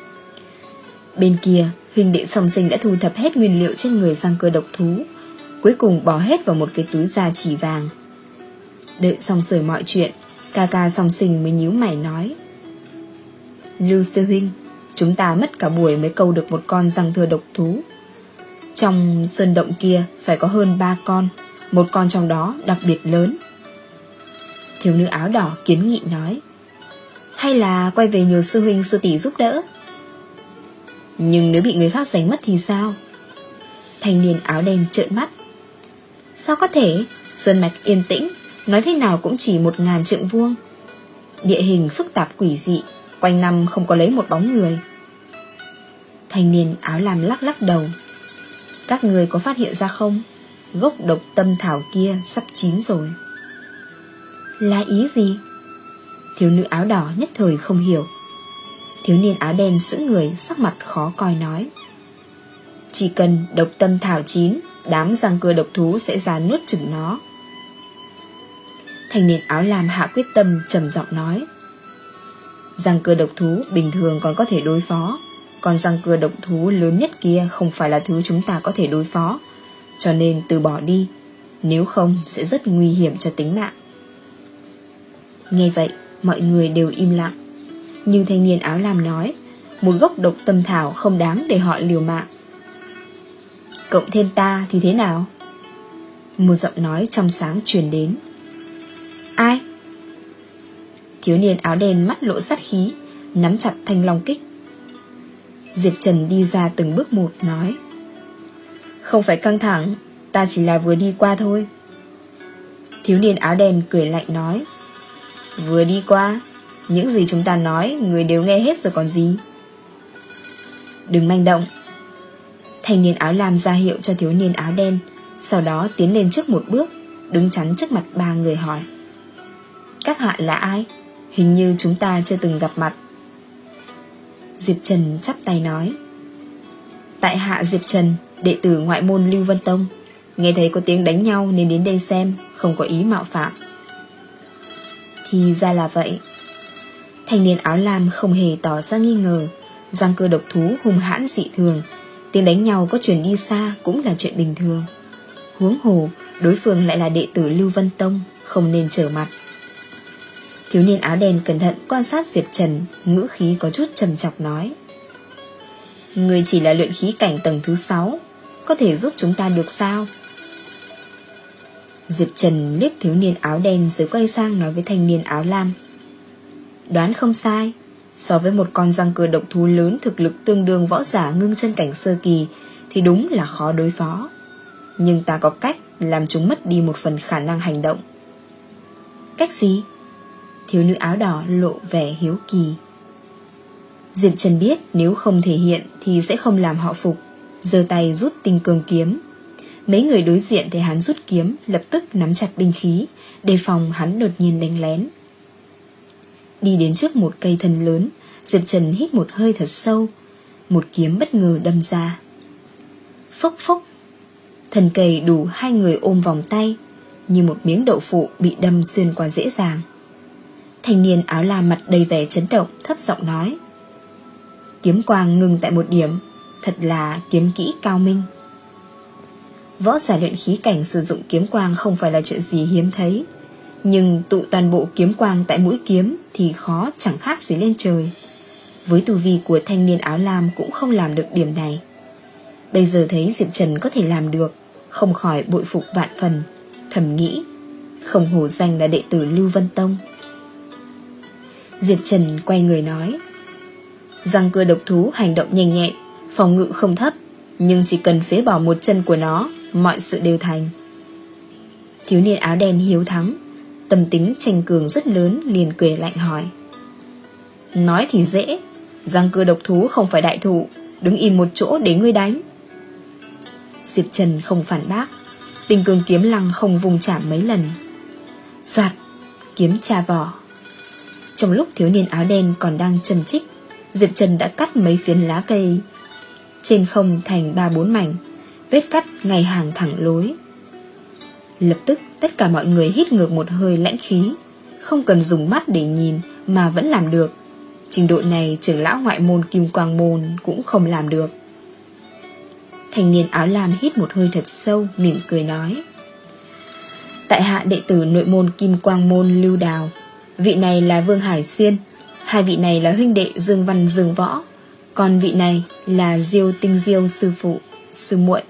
Bên kia, huynh đệ song sinh đã thu thập hết nguyên liệu trên người răng cưa độc thú, cuối cùng bỏ hết vào một cái túi da chỉ vàng. Đợi xong xuôi mọi chuyện, ca ca song sinh mới nhíu mày nói: Lưu sư huynh, chúng ta mất cả buổi mới câu được một con răng cưa độc thú. Trong sơn động kia phải có hơn ba con, một con trong đó đặc biệt lớn. Thiếu nữ áo đỏ kiến nghị nói: Hay là quay về nhờ sư huynh sư tỷ giúp đỡ. Nhưng nếu bị người khác giành mất thì sao? Thanh niên áo đen trợn mắt. Sao có thể? Sơn mạch yên tĩnh, nói thế nào cũng chỉ một ngàn trượng vuông. Địa hình phức tạp quỷ dị, quanh năm không có lấy một bóng người. Thanh niên áo lam lắc lắc đầu. Các người có phát hiện ra không? Gốc độc tâm thảo kia sắp chín rồi. Là ý gì? Thiếu nữ áo đỏ nhất thời không hiểu. Thiếu niên áo đen sững người, sắc mặt khó coi nói: Chỉ cần độc tâm thảo chín, đám răng cưa độc thú sẽ ra nuốt chửng nó. Thanh niên áo lam hạ quyết tâm trầm giọng nói: Răng cưa độc thú bình thường còn có thể đối phó, còn răng cưa độc thú lớn nhất kia không phải là thứ chúng ta có thể đối phó, cho nên từ bỏ đi, nếu không sẽ rất nguy hiểm cho tính mạng. Nghe vậy, mọi người đều im lặng. Như thanh niên áo lam nói, một gốc độc tâm thảo không đáng để họ liều mạng. Cộng thêm ta thì thế nào? Một giọng nói trong sáng truyền đến. Ai? Thiếu niên áo đen mắt lộ sát khí, nắm chặt thanh long kích. Diệp Trần đi ra từng bước một nói: Không phải căng thẳng, ta chỉ là vừa đi qua thôi. Thiếu niên áo đen cười lạnh nói: Vừa đi qua? Những gì chúng ta nói người đều nghe hết rồi còn gì. Đừng manh động. Thanh niên áo lam ra hiệu cho thiếu niên áo đen, sau đó tiến lên trước một bước, đứng chắn trước mặt ba người hỏi: Các hạ là ai? Hình như chúng ta chưa từng gặp mặt. Diệp Trần chắp tay nói: Tại hạ Diệp Trần, đệ tử ngoại môn Lưu Vân Tông. Nghe thấy có tiếng đánh nhau nên đến đây xem, không có ý mạo phạm. Thì ra là vậy. Thanh niên áo lam không hề tỏ ra nghi ngờ. Giang cơ độc thú hung hãn dị thường, tiếng đánh nhau có truyền đi xa cũng là chuyện bình thường. Huống hồ đối phương lại là đệ tử Lưu Vân Tông, không nên trở mặt. Thiếu niên áo đen cẩn thận quan sát Diệp Trần, ngữ khí có chút trầm trọng nói: Người chỉ là luyện khí cảnh tầng thứ sáu, có thể giúp chúng ta được sao? Diệp Trần liếc thiếu niên áo đen rồi quay sang nói với thanh niên áo lam: Đoán không sai, so với một con răng cưa độc thú lớn thực lực tương đương võ giả ngưng chân cảnh sơ kỳ thì đúng là khó đối phó. Nhưng ta có cách làm chúng mất đi một phần khả năng hành động. Cách gì? Thiếu nữ áo đỏ lộ vẻ hiếu kỳ. Diệp Trần biết nếu không thể hiện thì sẽ không làm họ phục, giơ tay rút tinh cương kiếm. Mấy người đối diện thấy hắn rút kiếm, lập tức nắm chặt binh khí, đề phòng hắn đột nhiên đánh lén. Đi đến trước một cây thân lớn, Diệp Trần hít một hơi thật sâu, một kiếm bất ngờ đâm ra. Phốc phốc, thân cây đủ hai người ôm vòng tay, như một miếng đậu phụ bị đâm xuyên qua dễ dàng. Thanh niên áo lam mặt đầy vẻ chấn động, thấp giọng nói: Kiếm quang ngừng tại một điểm, thật là kiếm kỹ cao minh. Võ giả luyện khí cảnh sử dụng kiếm quang không phải là chuyện gì hiếm thấy, nhưng tụ toàn bộ kiếm quang tại mũi kiếm thì khó chẳng khác gì lên trời. Với tu vi của thanh niên áo lam cũng không làm được điểm này. Bây giờ thấy Diệp Trần có thể làm được, không khỏi bội phục vạn phần, thầm nghĩ: Không hổ danh là đệ tử Lưu Vân Tông. Diệp Trần quay người nói: Răng cưa độc thú hành động nhanh nhẹn, phòng ngự không thấp, nhưng chỉ cần phế bỏ một chân của nó, mọi sự đều thành. Thiếu niên áo đen hiếu thắng, tâm tính tranh cường rất lớn, liền cười lạnh hỏi: Nói thì dễ, răng cưa độc thú không phải đại thụ, đứng im một chỗ để ngươi đánh. Diệp Trần không phản bác, tinh cương kiếm lăng không vùng chạm mấy lần. Soạt, kiếm tra vỏ. Trong lúc thiếu niên áo đen còn đang châm chích, Diệp Trần đã cắt mấy phiến lá cây trên không thành ba bốn mảnh, vết cắt ngày hàng thẳng lối. Lập tức tất cả mọi người hít ngược một hơi lãnh khí, không cần dùng mắt để nhìn mà vẫn làm được. Trình độ này trưởng lão ngoại môn Kim Quang Môn cũng không làm được. Thanh niên áo lam hít một hơi thật sâu, mỉm cười nói: Tại hạ đệ tử nội môn Kim Quang Môn Lưu Đào, vị này là Vương Hải Xuyên, hai vị này là huynh đệ Dương Văn Dương Võ, còn vị này là Diêu Tinh Diêu sư phụ, sư muội.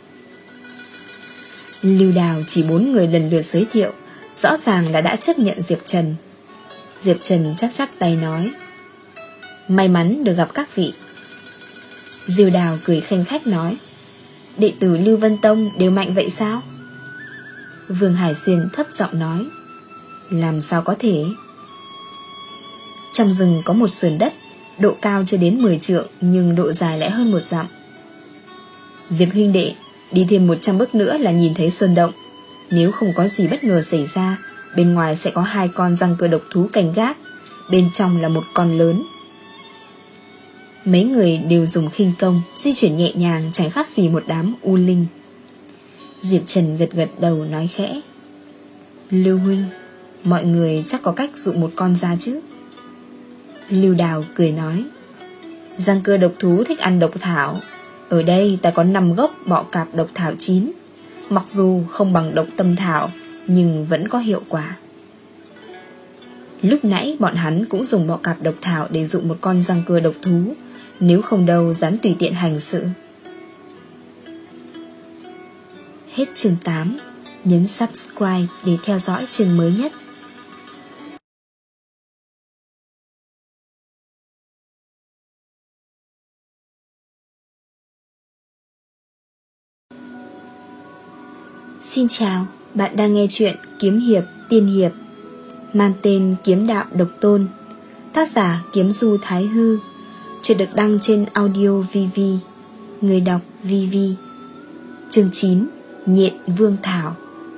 Lưu Đào chỉ bốn người lần lượt giới thiệu, rõ ràng là đã chấp nhận Diệp Trần. Diệp Trần chắc chắc tay nói: May mắn được gặp các vị. Diêu Đào cười khanh khách nói: Đệ tử Lưu Vân Tông đều mạnh vậy sao? Vương Hải Xuyên thấp giọng nói: Làm sao có thể. Trong rừng có một sườn đất, độ cao chưa đến mười trượng, nhưng độ dài lại hơn một dặm. Diệp huynh đệ, đi thêm một trăm bước nữa là nhìn thấy sơn động. Nếu không có gì bất ngờ xảy ra, bên ngoài sẽ có hai con răng cưa độc thú canh gác, bên trong là một con lớn. Mấy người đều dùng khinh công, di chuyển nhẹ nhàng, chẳng khác gì một đám u linh. Diệp Trần gật gật đầu nói khẽ: Lưu huynh, mọi người chắc có cách dụ một con ra chứ. Lưu Đào cười nói: Răng cưa độc thú thích ăn độc thảo. Ở đây ta có năm gốc bọ cạp độc thảo chín, mặc dù không bằng độc tâm thảo, nhưng vẫn có hiệu quả. Lúc nãy bọn hắn cũng dùng bọ cạp độc thảo để dụ một con răng cưa độc thú, nếu không đâu dám tùy tiện hành sự. Hết chương tám. Nhấn subscribe để theo dõi chương mới nhất. Xin chào, bạn đang nghe chuyện Kiếm Hiệp Tiên Hiệp, mang tên Kiếm Đạo Độc Tôn, tác giả Kiếm Du Thái Hư. Chuyện được đăng trên Audio vê vê. Người đọc vê vê. Chương chín, Nhện Vương Thảo.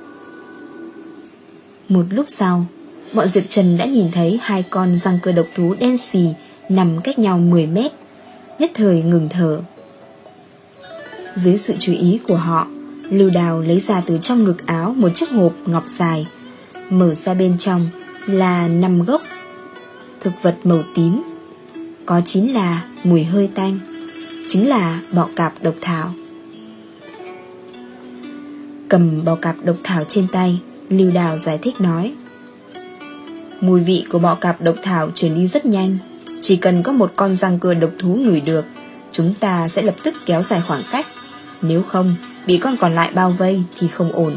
Một lúc sau, bọn Diệp Trần đã nhìn thấy hai con răng cưa độc thú đen xì nằm cách nhau mười mét, nhất thời ngừng thở. Dưới sự chú ý của họ, Lưu Đào lấy ra từ trong ngực áo một chiếc hộp ngọc dài. Mở ra bên trong là năm gốc thực vật màu tím, có chín là mùi hơi tanh, chính là bọ cạp độc thảo. Cầm bọ cạp độc thảo trên tay, Lưu Đào giải thích nói: mùi vị của bọ cạp độc thảo truyền đi rất nhanh. Chỉ cần có một con răng cưa độc thú ngửi được, chúng ta sẽ lập tức kéo dài khoảng cách. Nếu không, bị con còn lại bao vây thì không ổn.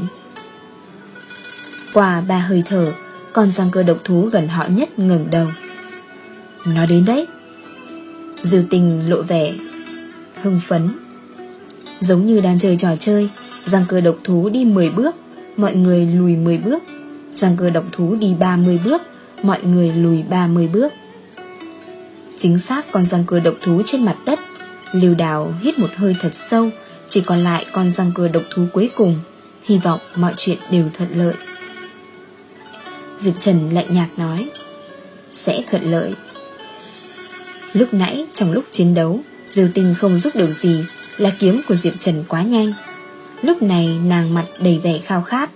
Qua ba hơi thở, con răng cưa độc thú gần họ nhất ngẩng đầu. Nó đến đấy. Dư Tình lộ vẻ hưng phấn, giống như đang chơi trò chơi. Răng cưa độc thú đi mười bước, mọi người lùi mười bước. Răng cưa độc thú đi ba mươi bước, mọi người lùi ba mươi bước. Chính xác con răng cưa độc thú trên mặt đất. Lưu Đào hít một hơi thật sâu. Chỉ còn lại con răng cưa độc thú cuối cùng. Hy vọng mọi chuyện đều thuận lợi. Diệp Trần lạnh nhạt nói: sẽ thuận lợi. Lúc nãy trong lúc chiến đấu, Diêu Tinh không giúp được gì, là kiếm của Diệp Trần quá nhanh. Lúc này nàng mặt đầy vẻ khao khát.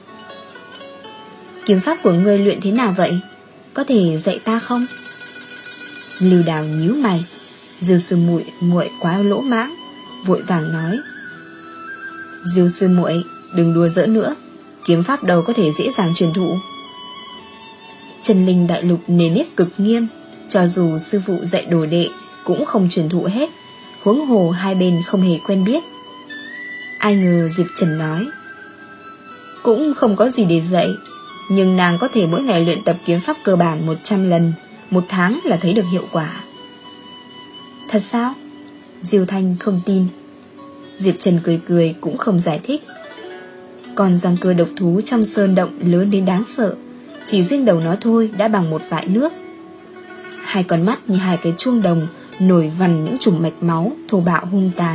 Kiếm pháp của ngươi luyện thế nào vậy? Có thể dạy ta không? Lưu Đào nhíu mày. Diêu sư muội muội quá lỗ mãng, vội vàng nói: Diêu sư muội, đừng đùa giỡn nữa. Kiếm pháp đâu có thể dễ dàng truyền thụ. Chân Linh đại lục nề nếp cực nghiêm, cho dù sư phụ dạy đồ đệ cũng không truyền thụ hết, huống hồ hai bên không hề quen biết. Ai ngờ Diệp Trần nói: cũng không có gì để dạy, nhưng nàng có thể mỗi ngày luyện tập kiếm pháp cơ bản một trăm lần, một tháng là thấy được hiệu quả. Thật sao? Diêu Thanh không tin. Diệp Trần cười cười cũng không giải thích. Còn răng cưa độc thú trong sơn động lớn đến đáng sợ, chỉ riêng đầu nó thôi đã bằng một vại nước. Hai con mắt như hai cái chuông đồng, nổi vằn những chùm mạch máu, thô bạo hung tàn.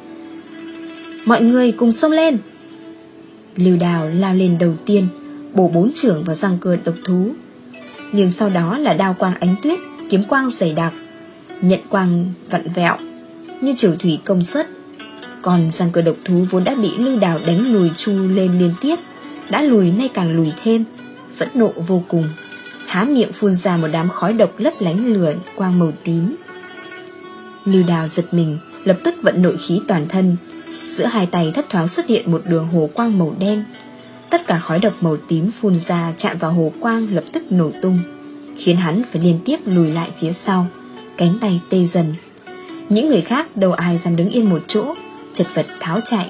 Mọi người cùng xông lên. Lưu Đào lao lên đầu tiên, bổ bốn chưởng vào răng cưa độc thú. Nhưng sau đó là đao quang ánh tuyết, kiếm quang dày đặc, nhận quang vặn vẹo như chửu thủy công suất. Còn răng cưa độc thú vốn đã bị Lưu Đào đánh lùi chu lên liên tiếp, đã lùi nay càng lùi thêm, phẫn nộ vô cùng, há miệng phun ra một đám khói độc lấp lánh lửa quang màu tím. Lưu Đào giật mình, lập tức vận nội khí toàn thân. Giữa hai tay thất thoáng xuất hiện một đường hồ quang màu đen. Tất cả khói độc màu tím phun ra chạm vào hồ quang lập tức nổ tung, khiến hắn phải liên tiếp lùi lại phía sau, cánh tay tê dần. Những người khác đâu ai dám đứng yên một chỗ, chật vật tháo chạy.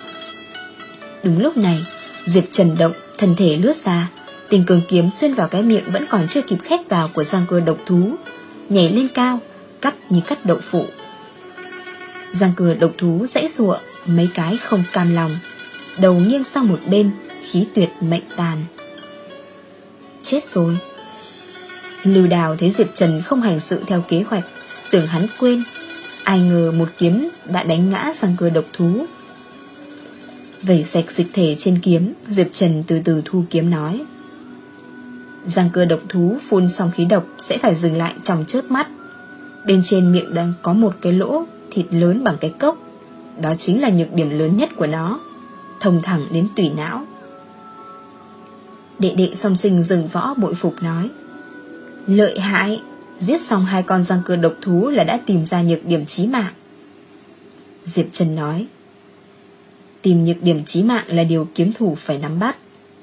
Đúng lúc này, Diệp Trần động, thân thể lướt ra, Tình Cường kiếm xuyên vào cái miệng vẫn còn chưa kịp khép vào của răng cưa độc thú, nhảy lên cao, cắt như cắt đậu phụ. Răng cưa độc thú giãy giụa mấy cái không cam lòng, đầu nghiêng sang một bên, khí tuyệt mệnh tàn. Chết rồi. Lưu Đào thấy Diệp Trần không hành sự theo kế hoạch, tưởng hắn quên. Ai ngờ một kiếm đã đánh ngã răng cưa độc thú. Vẩy sạch dịch thể trên kiếm, Diệp Trần từ từ thu kiếm nói: răng cưa độc thú phun xong khí độc sẽ phải dừng lại trong chớp mắt. Bên trên miệng đang có một cái lỗ thịt lớn bằng cái cốc. Đó chính là nhược điểm lớn nhất của nó, thông thẳng đến tủy não. Đệ đệ song sinh dừng võ bội phục nói: lợi hại, giết xong hai con răng cưa độc thú là đã tìm ra nhược điểm chí mạng. Diệp Trần nói: tìm nhược điểm chí mạng là điều kiếm thủ phải nắm bắt.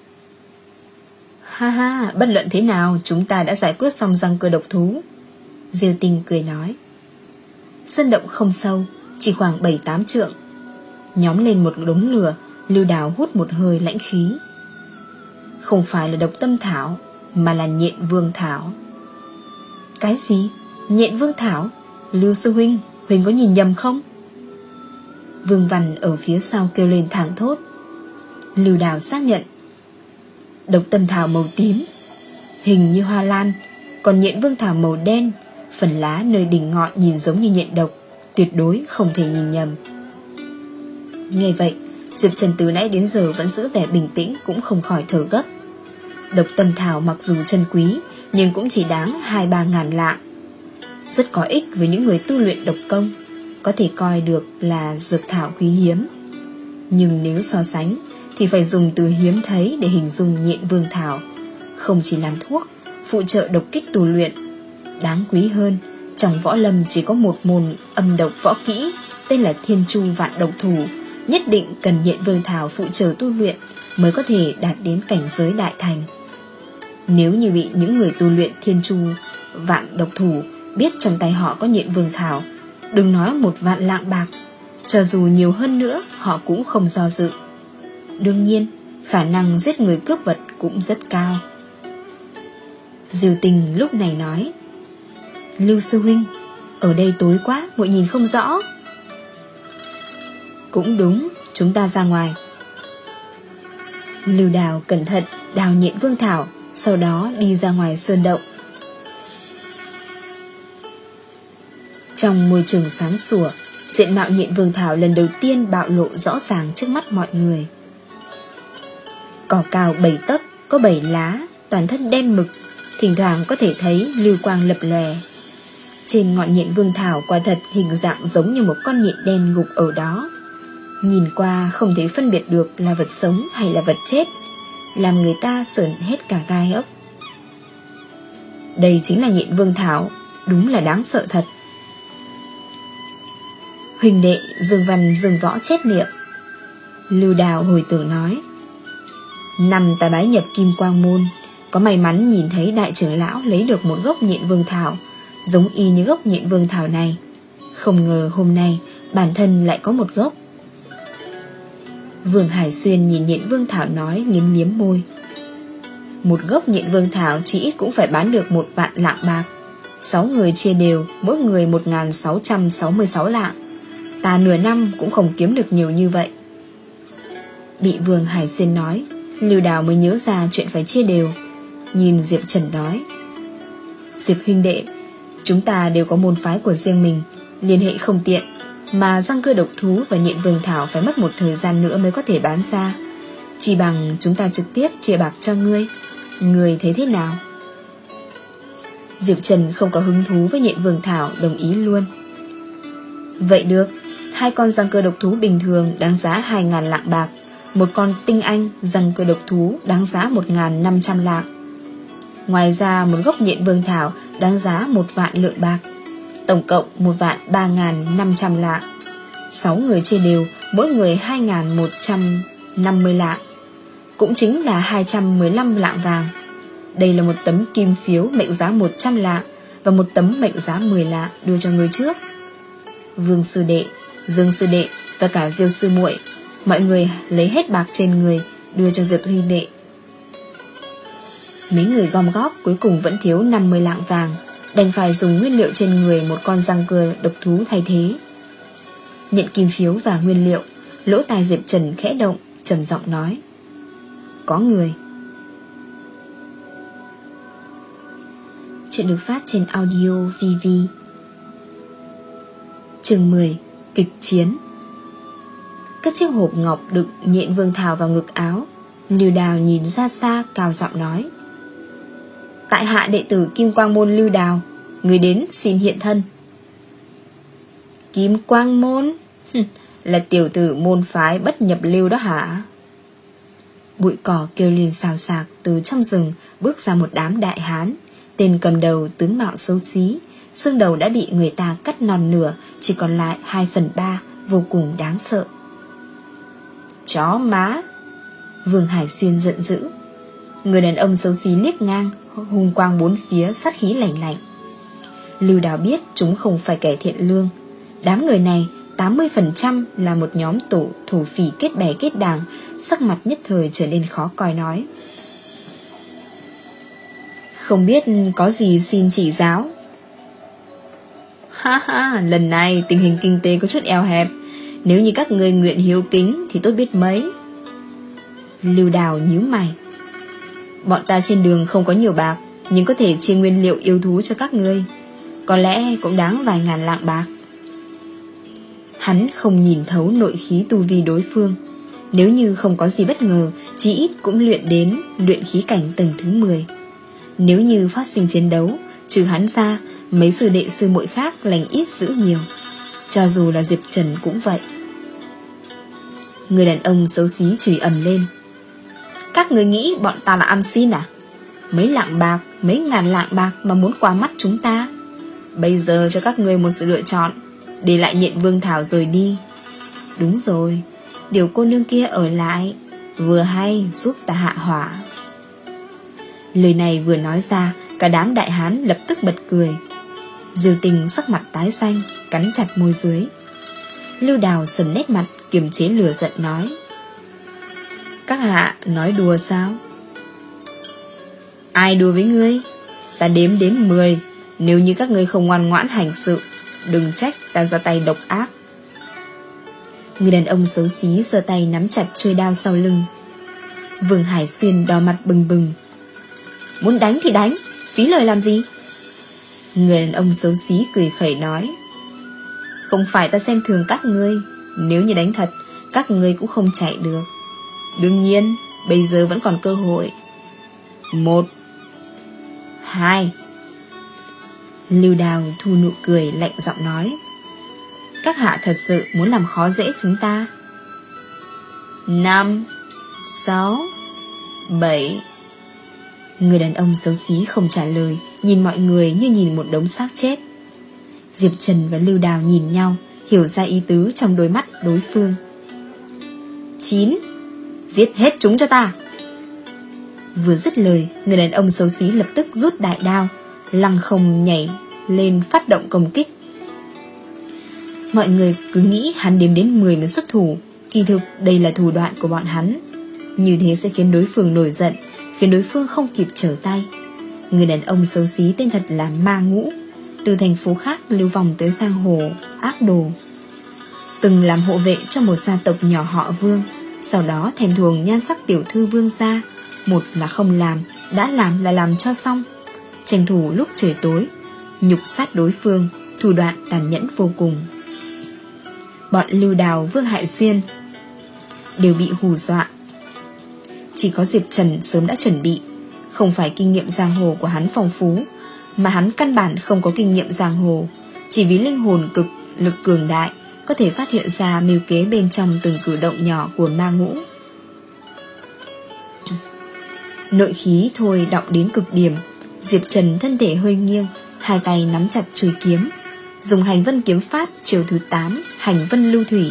Ha ha, bất luận thế nào chúng ta đã giải quyết xong răng cưa độc thú. Diêu Tinh cười nói. Sơn động không sâu, chỉ khoảng bảy tám trượng. Nhóm lên một đống lửa, Lưu Đào hút một hơi lãnh khí. Không phải là độc tâm thảo, mà là nhện vương thảo. Cái gì? Nhện vương thảo? Lưu sư huynh, huynh có nhìn nhầm không? Vương Văn ở phía sau kêu lên thảng thốt. Lưu Đào xác nhận. Độc tâm thảo màu tím, hình như hoa lan, còn nhện vương thảo màu đen, phần lá nơi đỉnh ngọn nhìn giống như nhện độc, tuyệt đối không thể nhìn nhầm. Nghe vậy, Diệp Trần từ nãy đến giờ vẫn giữ vẻ bình tĩnh cũng không khỏi thở gấp. Độc tâm thảo mặc dù chân quý, nhưng cũng chỉ đáng hai ba ngàn lạng, rất có ích với những người tu luyện độc công, có thể coi được là dược thảo quý hiếm. Nhưng nếu so sánh thì phải dùng từ hiếm thấy để hình dung nhện vương thảo. Không chỉ làm thuốc, phụ trợ độc kích tu luyện. Đáng quý hơn, trong võ lâm chỉ có một môn âm độc võ kỹ tên là Thiên Chu Vạn Độc Thủ, nhất định cần nhện vương thảo phụ trợ tu luyện mới có thể đạt đến cảnh giới đại thành. Nếu như bị những người tu luyện Thiên Chu Vạn Độc Thủ biết trong tay họ có nhện vương thảo, đừng nói một vạn lạng bạc, cho dù nhiều hơn nữa họ cũng không do dự. Đương nhiên, khả năng giết người cướp vật cũng rất cao. Diêu Tình lúc này nói: Lưu sư huynh, ở đây tối quá, muội nhìn không rõ. Cũng đúng, chúng ta ra ngoài. Lưu Đào cẩn thận đào nhện vương thảo, sau đó đi ra ngoài sơn động. Trong môi trường sáng sủa, diện mạo nhện vương thảo lần đầu tiên bạo lộ rõ ràng trước mắt mọi người. Cỏ cao bảy tấc, có bảy lá, toàn thân đen mực, thỉnh thoảng có thể thấy lưu quang lập lòe. Trên ngọn nhện vương thảo quả thật hình dạng giống như một con nhện đen gục ở đó, nhìn qua không thể phân biệt được là vật sống hay là vật chết, làm người ta sởn hết cả gai ốc. Đây chính là nhện vương thảo, đúng là đáng sợ thật. Huỳnh đệ Dương Văn Dương Võ chép miệng. Lưu Đào hồi tưởng nói: Năm ta bái nhập Kim Quang Môn, có may mắn nhìn thấy đại trưởng lão lấy được một gốc nhện vương thảo, giống y như gốc nhện vương thảo này. Không ngờ hôm nay bản thân lại có một gốc. Vương Hải Xuyên nhìn nhện vương thảo nói, liếm liếm môi. Một gốc nhện vương thảo chỉ ít cũng phải bán được một vạn lạng bạc. Sáu người chia đều, mỗi người một nghìn sáu trăm sáu mươi sáu lạng. Ta nửa năm cũng không kiếm được nhiều như vậy. Bị Vương Hải Xuyên nói, Lưu Đào mới nhớ ra chuyện phải chia đều. Nhìn Diệp Trần nói: Diệp huynh đệ, chúng ta đều có môn phái của riêng mình, liên hệ không tiện, mà răng cưa độc thú và nhện vương thảo phải mất một thời gian nữa mới có thể bán ra. Chỉ bằng chúng ta trực tiếp chia bạc cho ngươi. Ngươi thấy thế nào? Diệp Trần không có hứng thú với nhện vương thảo, đồng ý luôn. Vậy được, hai con răng cưa độc thú bình thường đáng giá hai ngàn lạng bạc, một con tinh anh răng cưa độc thú đáng giá một nghìn năm trăm lạng. Ngoài ra một gốc nhện vương thảo đáng giá một vạn lượng bạc, tổng cộng một vạn ba nghìn năm trăm lạng. Sáu người chia đều, mỗi người hai nghìn một trăm năm mươi lạng, cũng chính là hai trăm mười lăm lạng vàng. Đây là một tấm kim phiếu mệnh giá một trăm lạng và một tấm mệnh giá mười lạng đưa cho người trước. Vương sư đệ, Dương sư đệ và cả Diêu sư muội, mọi người lấy hết bạc trên người đưa cho Diệp huynh đệ. Mấy người gom góp cuối cùng vẫn thiếu năm mươi lạng vàng, đành phải dùng nguyên liệu trên người một con răng cưa độc thú thay thế. Nhận kim phiếu và nguyên liệu, lỗ tai Diệp Trần khẽ động, trầm giọng nói: Có người. Chuyện được phát trên audio vê vê. Chương mười. Kịch chiến. Cất chiếc hộp ngọc đựng nhện vương thảo vào ngực áo, Lưu Đào nhìn ra xa, cao giọng nói: Tại hạ đệ tử Kim Quang Môn Lưu Đào, người đến xin hiện thân. Kim Quang Môn? Là tiểu tử môn phái bất nhập lưu đó hả? Bụi cỏ kêu lên xào xạc. Từ trong rừng bước ra một đám đại hán. Tên cầm đầu tướng mạo xấu xí, xương đầu đã bị người ta cắt non nửa, chỉ còn lại hai phần ba, vô cùng đáng sợ. Chó má! Vương Hải Xuyên giận dữ. Người đàn ông xấu xí liếc ngang, hung quang bốn phía, sát khí lạnh lạnh. Lưu Đào biết chúng không phải kẻ thiện lương. Đám người này tám mươi phần trăm là một nhóm tổ thổ phỉ kết bè kết đảng. Sắc mặt nhất thời trở nên khó coi, nói: Không biết có gì xin chỉ giáo. Ha ha, lần này tình hình kinh tế có chút eo hẹp, nếu như các người nguyện hiếu kính thì tốt biết mấy. Lưu Đào nhíu mày. Bọn ta trên đường không có nhiều bạc, nhưng có thể chia nguyên liệu yêu thú cho các ngươi. Có lẽ cũng đáng vài ngàn lạng bạc. Hắn không nhìn thấu nội khí tu vi đối phương. Nếu như không có gì bất ngờ, chí ít cũng luyện đến luyện khí cảnh tầng thứ mười. Nếu như phát sinh chiến đấu, trừ hắn ra, mấy sư đệ sư muội khác lành ít dữ nhiều. Cho dù là Diệp Trần cũng vậy. Người đàn ông xấu xí chửi ầm lên. Các người nghĩ bọn ta là ăn xin à? Mấy lạng bạc, mấy ngàn lạng bạc mà muốn qua mắt chúng ta. Bây giờ cho các người một sự lựa chọn, để lại Nhện Vương Thảo rồi đi. Đúng rồi, điều cô nương kia ở lại, vừa hay giúp ta hạ hỏa. Lời này vừa nói ra, cả đám đại hán lập tức bật cười. Diêu Tình sắc mặt tái xanh, cắn chặt môi dưới. Lưu Đào sầm nét mặt, kiềm chế lửa giận nói. Các hạ nói đùa sao? Ai đùa với ngươi? Ta đếm đến mười. Nếu như các ngươi không ngoan ngoãn hành sự, đừng trách ta ra tay độc ác. Người đàn ông xấu xí giơ tay nắm chặt chuôi đao sau lưng. Vương Hải Xuyên đỏ mặt bừng bừng. Muốn đánh thì đánh, phí lời làm gì? Người đàn ông xấu xí cười khẩy nói. Không phải ta xem thường các ngươi, nếu như đánh thật, các ngươi cũng không chạy được. Đương nhiên, bây giờ vẫn còn cơ hội. Một, hai. Lưu Đào thu nụ cười lạnh giọng nói. Các hạ thật sự muốn làm khó dễ chúng ta. Năm, sáu, bảy. Người đàn ông xấu xí không trả lời, nhìn mọi người như nhìn một đống xác chết. Diệp Trần và Lưu Đào nhìn nhau, hiểu ra ý tứ trong đôi mắt đối phương. Chín. Giết hết chúng cho ta. Vừa dứt lời, người đàn ông xấu xí lập tức rút đại đao, lăng không nhảy lên phát động công kích. Mọi người cứ nghĩ hắn đếm đến mười mới xuất thủ, kỳ thực đây là thủ đoạn của bọn hắn. Như thế sẽ khiến đối phương nổi giận, khiến đối phương không kịp trở tay. Người đàn ông xấu xí tên thật là Ma Ngũ, từ thành phố khác lưu vòng tới giang hồ ác đồ, từng làm hộ vệ cho một gia tộc nhỏ họ Vương, sau đó thèm thuồng nhan sắc tiểu thư Vương gia. Một là không làm, đã làm là làm cho xong. Tranh thủ lúc trời tối, nhục sát đối phương, thủ đoạn tàn nhẫn vô cùng. Bọn Lưu Đào, Vương Hải Xuyên đều bị hù dọa. Chỉ có Diệp Trần sớm đã chuẩn bị. Không phải kinh nghiệm giang hồ của hắn phong phú, mà hắn căn bản không có kinh nghiệm giang hồ. Chỉ vì linh hồn cực lực cường đại, có thể phát hiện ra mưu kế bên trong từng cử động nhỏ của Ma Ngũ. Nội khí thôi đọng đến cực điểm. Diệp Trần thân thể hơi nghiêng, hai tay nắm chặt chuôi kiếm, dùng hành vân kiếm pháp chiều thứ tám, hành vân lưu thủy.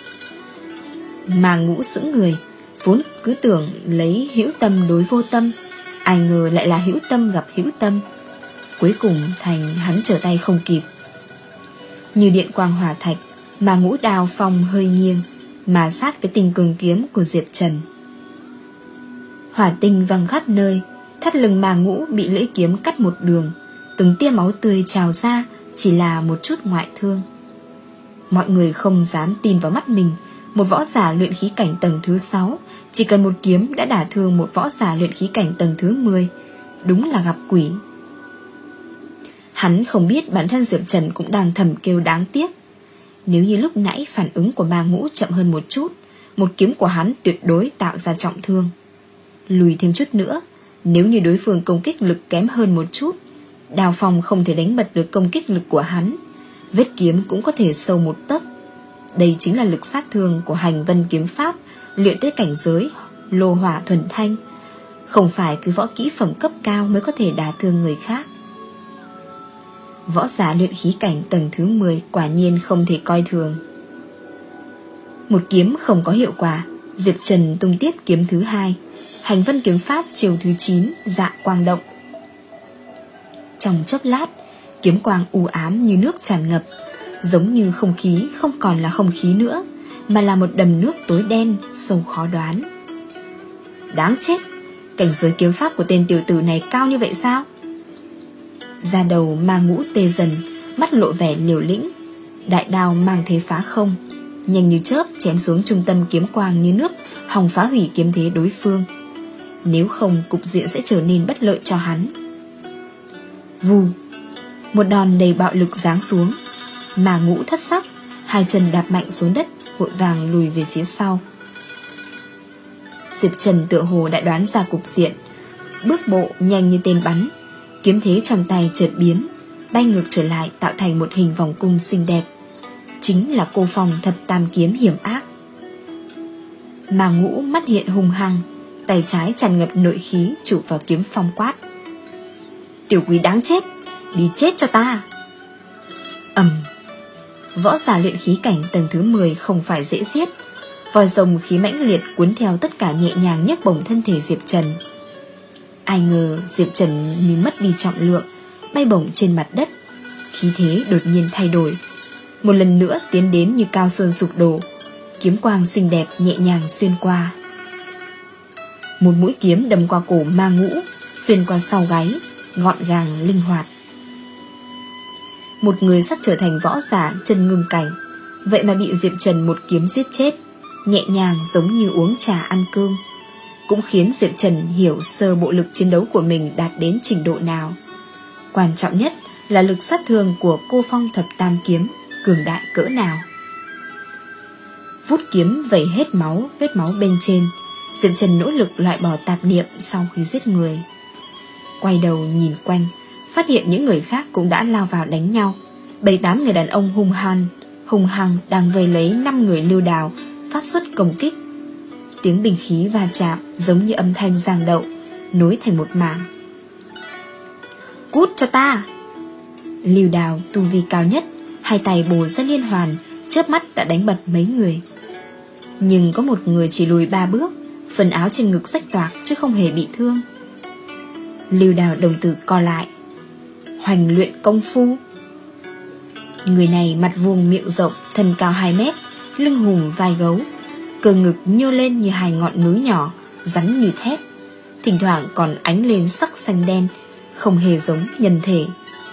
Ma Ngũ sững người, vốn cứ tưởng lấy hữu tâm đối vô tâm, ai ngờ lại là hữu tâm gặp hữu tâm. Cuối cùng thành hắn trở tay không kịp. Như điện quang hỏa thạch, Ma Ngũ đao phong hơi nghiêng, mà sát với tình cường kiếm của Diệp Trần. Hỏa tinh văng khắp nơi, thắt lưng Ma Ngũ bị lưỡi kiếm cắt một đường, từng tia máu tươi trào ra, chỉ là một chút ngoại thương. Mọi người không dám tin vào mắt mình. Một võ giả luyện khí cảnh tầng thứ sáu, chỉ cần một kiếm đã đả thương một võ giả luyện khí cảnh tầng thứ mười. Đúng là gặp quỷ. Hắn không biết bản thân Diệp Trần cũng đang thầm kêu đáng tiếc. Nếu như lúc nãy phản ứng của Ma Ngũ chậm hơn một chút, một kiếm của hắn tuyệt đối tạo ra trọng thương. Lùi thêm chút nữa, nếu như đối phương công kích lực kém hơn một chút, đào phong không thể đánh bật được công kích lực của hắn, vết kiếm cũng có thể sâu một tấc. Đây chính là lực sát thương của hành vân kiếm pháp, luyện tới cảnh giới lô hỏa thuần thanh. Không phải cứ võ kỹ phẩm cấp cao mới có thể đả thương người khác. Võ giả luyện khí cảnh tầng thứ mười quả nhiên không thể coi thường. Một kiếm không có hiệu quả, Diệp Trần tung tiếp kiếm thứ hai, hành vân kiếm pháp chiều thứ chín, dạ quang động. Trong chốc lát, kiếm quang u ám như nước tràn ngập, giống như không khí không còn là không khí nữa, mà là một đầm nước tối đen, sâu khó đoán. Đáng chết, cảnh giới kiếm pháp của tên tiểu tử này cao như vậy sao? Da đầu Ma Ngũ tê dần, mắt lộ vẻ liều lĩnh, đại đao mang thế phá không, nhanh như chớp chém xuống trung tâm kiếm quang như nước, hòng phá hủy kiếm thế đối phương. Nếu không, cục diện sẽ trở nên bất lợi cho hắn. Vù, một đòn đầy bạo lực giáng xuống. Mà Ngũ thất sắc, hai chân đạp mạnh xuống đất, vội vàng lùi về phía sau. Diệp Trần tựa hồ đã đoán ra cục diện, bước bộ nhanh như tên bắn, kiếm thế trong tay chợt biến, bay ngược trở lại tạo thành một hình vòng cung xinh đẹp. Chính là Cô Phong thập tam kiếm hiểm ác. Mà Ngũ mắt hiện hung hăng, tay trái tràn ngập nội khí chụp vào kiếm phong quát: Tiểu Quý đáng chết, đi chết cho ta. Ầm. Võ giả luyện khí cảnh tầng thứ mười không phải dễ giết. Vòi rồng khí mãnh liệt cuốn theo tất cả, nhẹ nhàng nhấc bổng thân thể Diệp Trần. Ai ngờ Diệp Trần như mất đi trọng lượng, bay bổng trên mặt đất, khí thế đột nhiên thay đổi, một lần nữa tiến đến như cao sơn sụp đổ. Kiếm quang xinh đẹp nhẹ nhàng xuyên qua. Một mũi kiếm đâm qua cổ Ma Ngũ, xuyên qua sau gáy, gọn gàng linh hoạt. Một người sắp trở thành võ giả chân ngưng cảnh, vậy mà bị Diệp Trần một kiếm giết chết, nhẹ nhàng giống như uống trà ăn cơm, cũng khiến Diệp Trần hiểu sơ bộ lực chiến đấu của mình đạt đến trình độ nào. Quan trọng nhất là lực sát thương của Cô Phong thập tam kiếm cường đại cỡ nào. Vút kiếm vẩy hết máu, vết máu bên trên, Diệp Trần nỗ lực loại bỏ tạp niệm sau khi giết người. Quay đầu nhìn quanh, phát hiện những người khác cũng đã lao vào đánh nhau. Bảy tám người đàn ông hung hăng hung hăng đang vây lấy năm người Lưu Đào, phát xuất công kích. Tiếng binh khí va chạm giống như âm thanh giang đậu, nối thành một mảng. Cút cho ta! Lưu Đào tu vi cao nhất, hai tay bổ ra liên hoàn, chớp mắt đã đánh bật mấy người. Nhưng có một người chỉ lùi ba bước, phần áo trên ngực rách toạc chứ không hề bị thương. Lưu Đào đồng tử co lại. Hoành luyện công phu. Người này mặt vuông miệng rộng, thân cao hai mét, lưng hùm vai gấu, cơ ngực nhô lên như hai ngọn núi nhỏ, rắn như thép, thỉnh thoảng còn ánh lên sắc xanh đen, không hề giống nhân thể.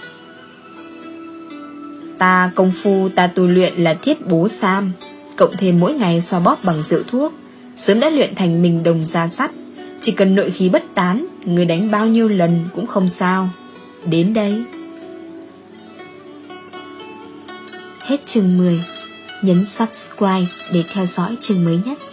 Ta công phu ta tu luyện là thiết bố sam, cộng thêm mỗi ngày xoa bóp bằng rượu thuốc, sớm đã luyện thành mình đồng da sắt. Chỉ cần nội khí bất tán, người đánh bao nhiêu lần cũng không sao. Đến đây. Hết chương mười. Nhấn subscribe để theo dõi chương mới nhất.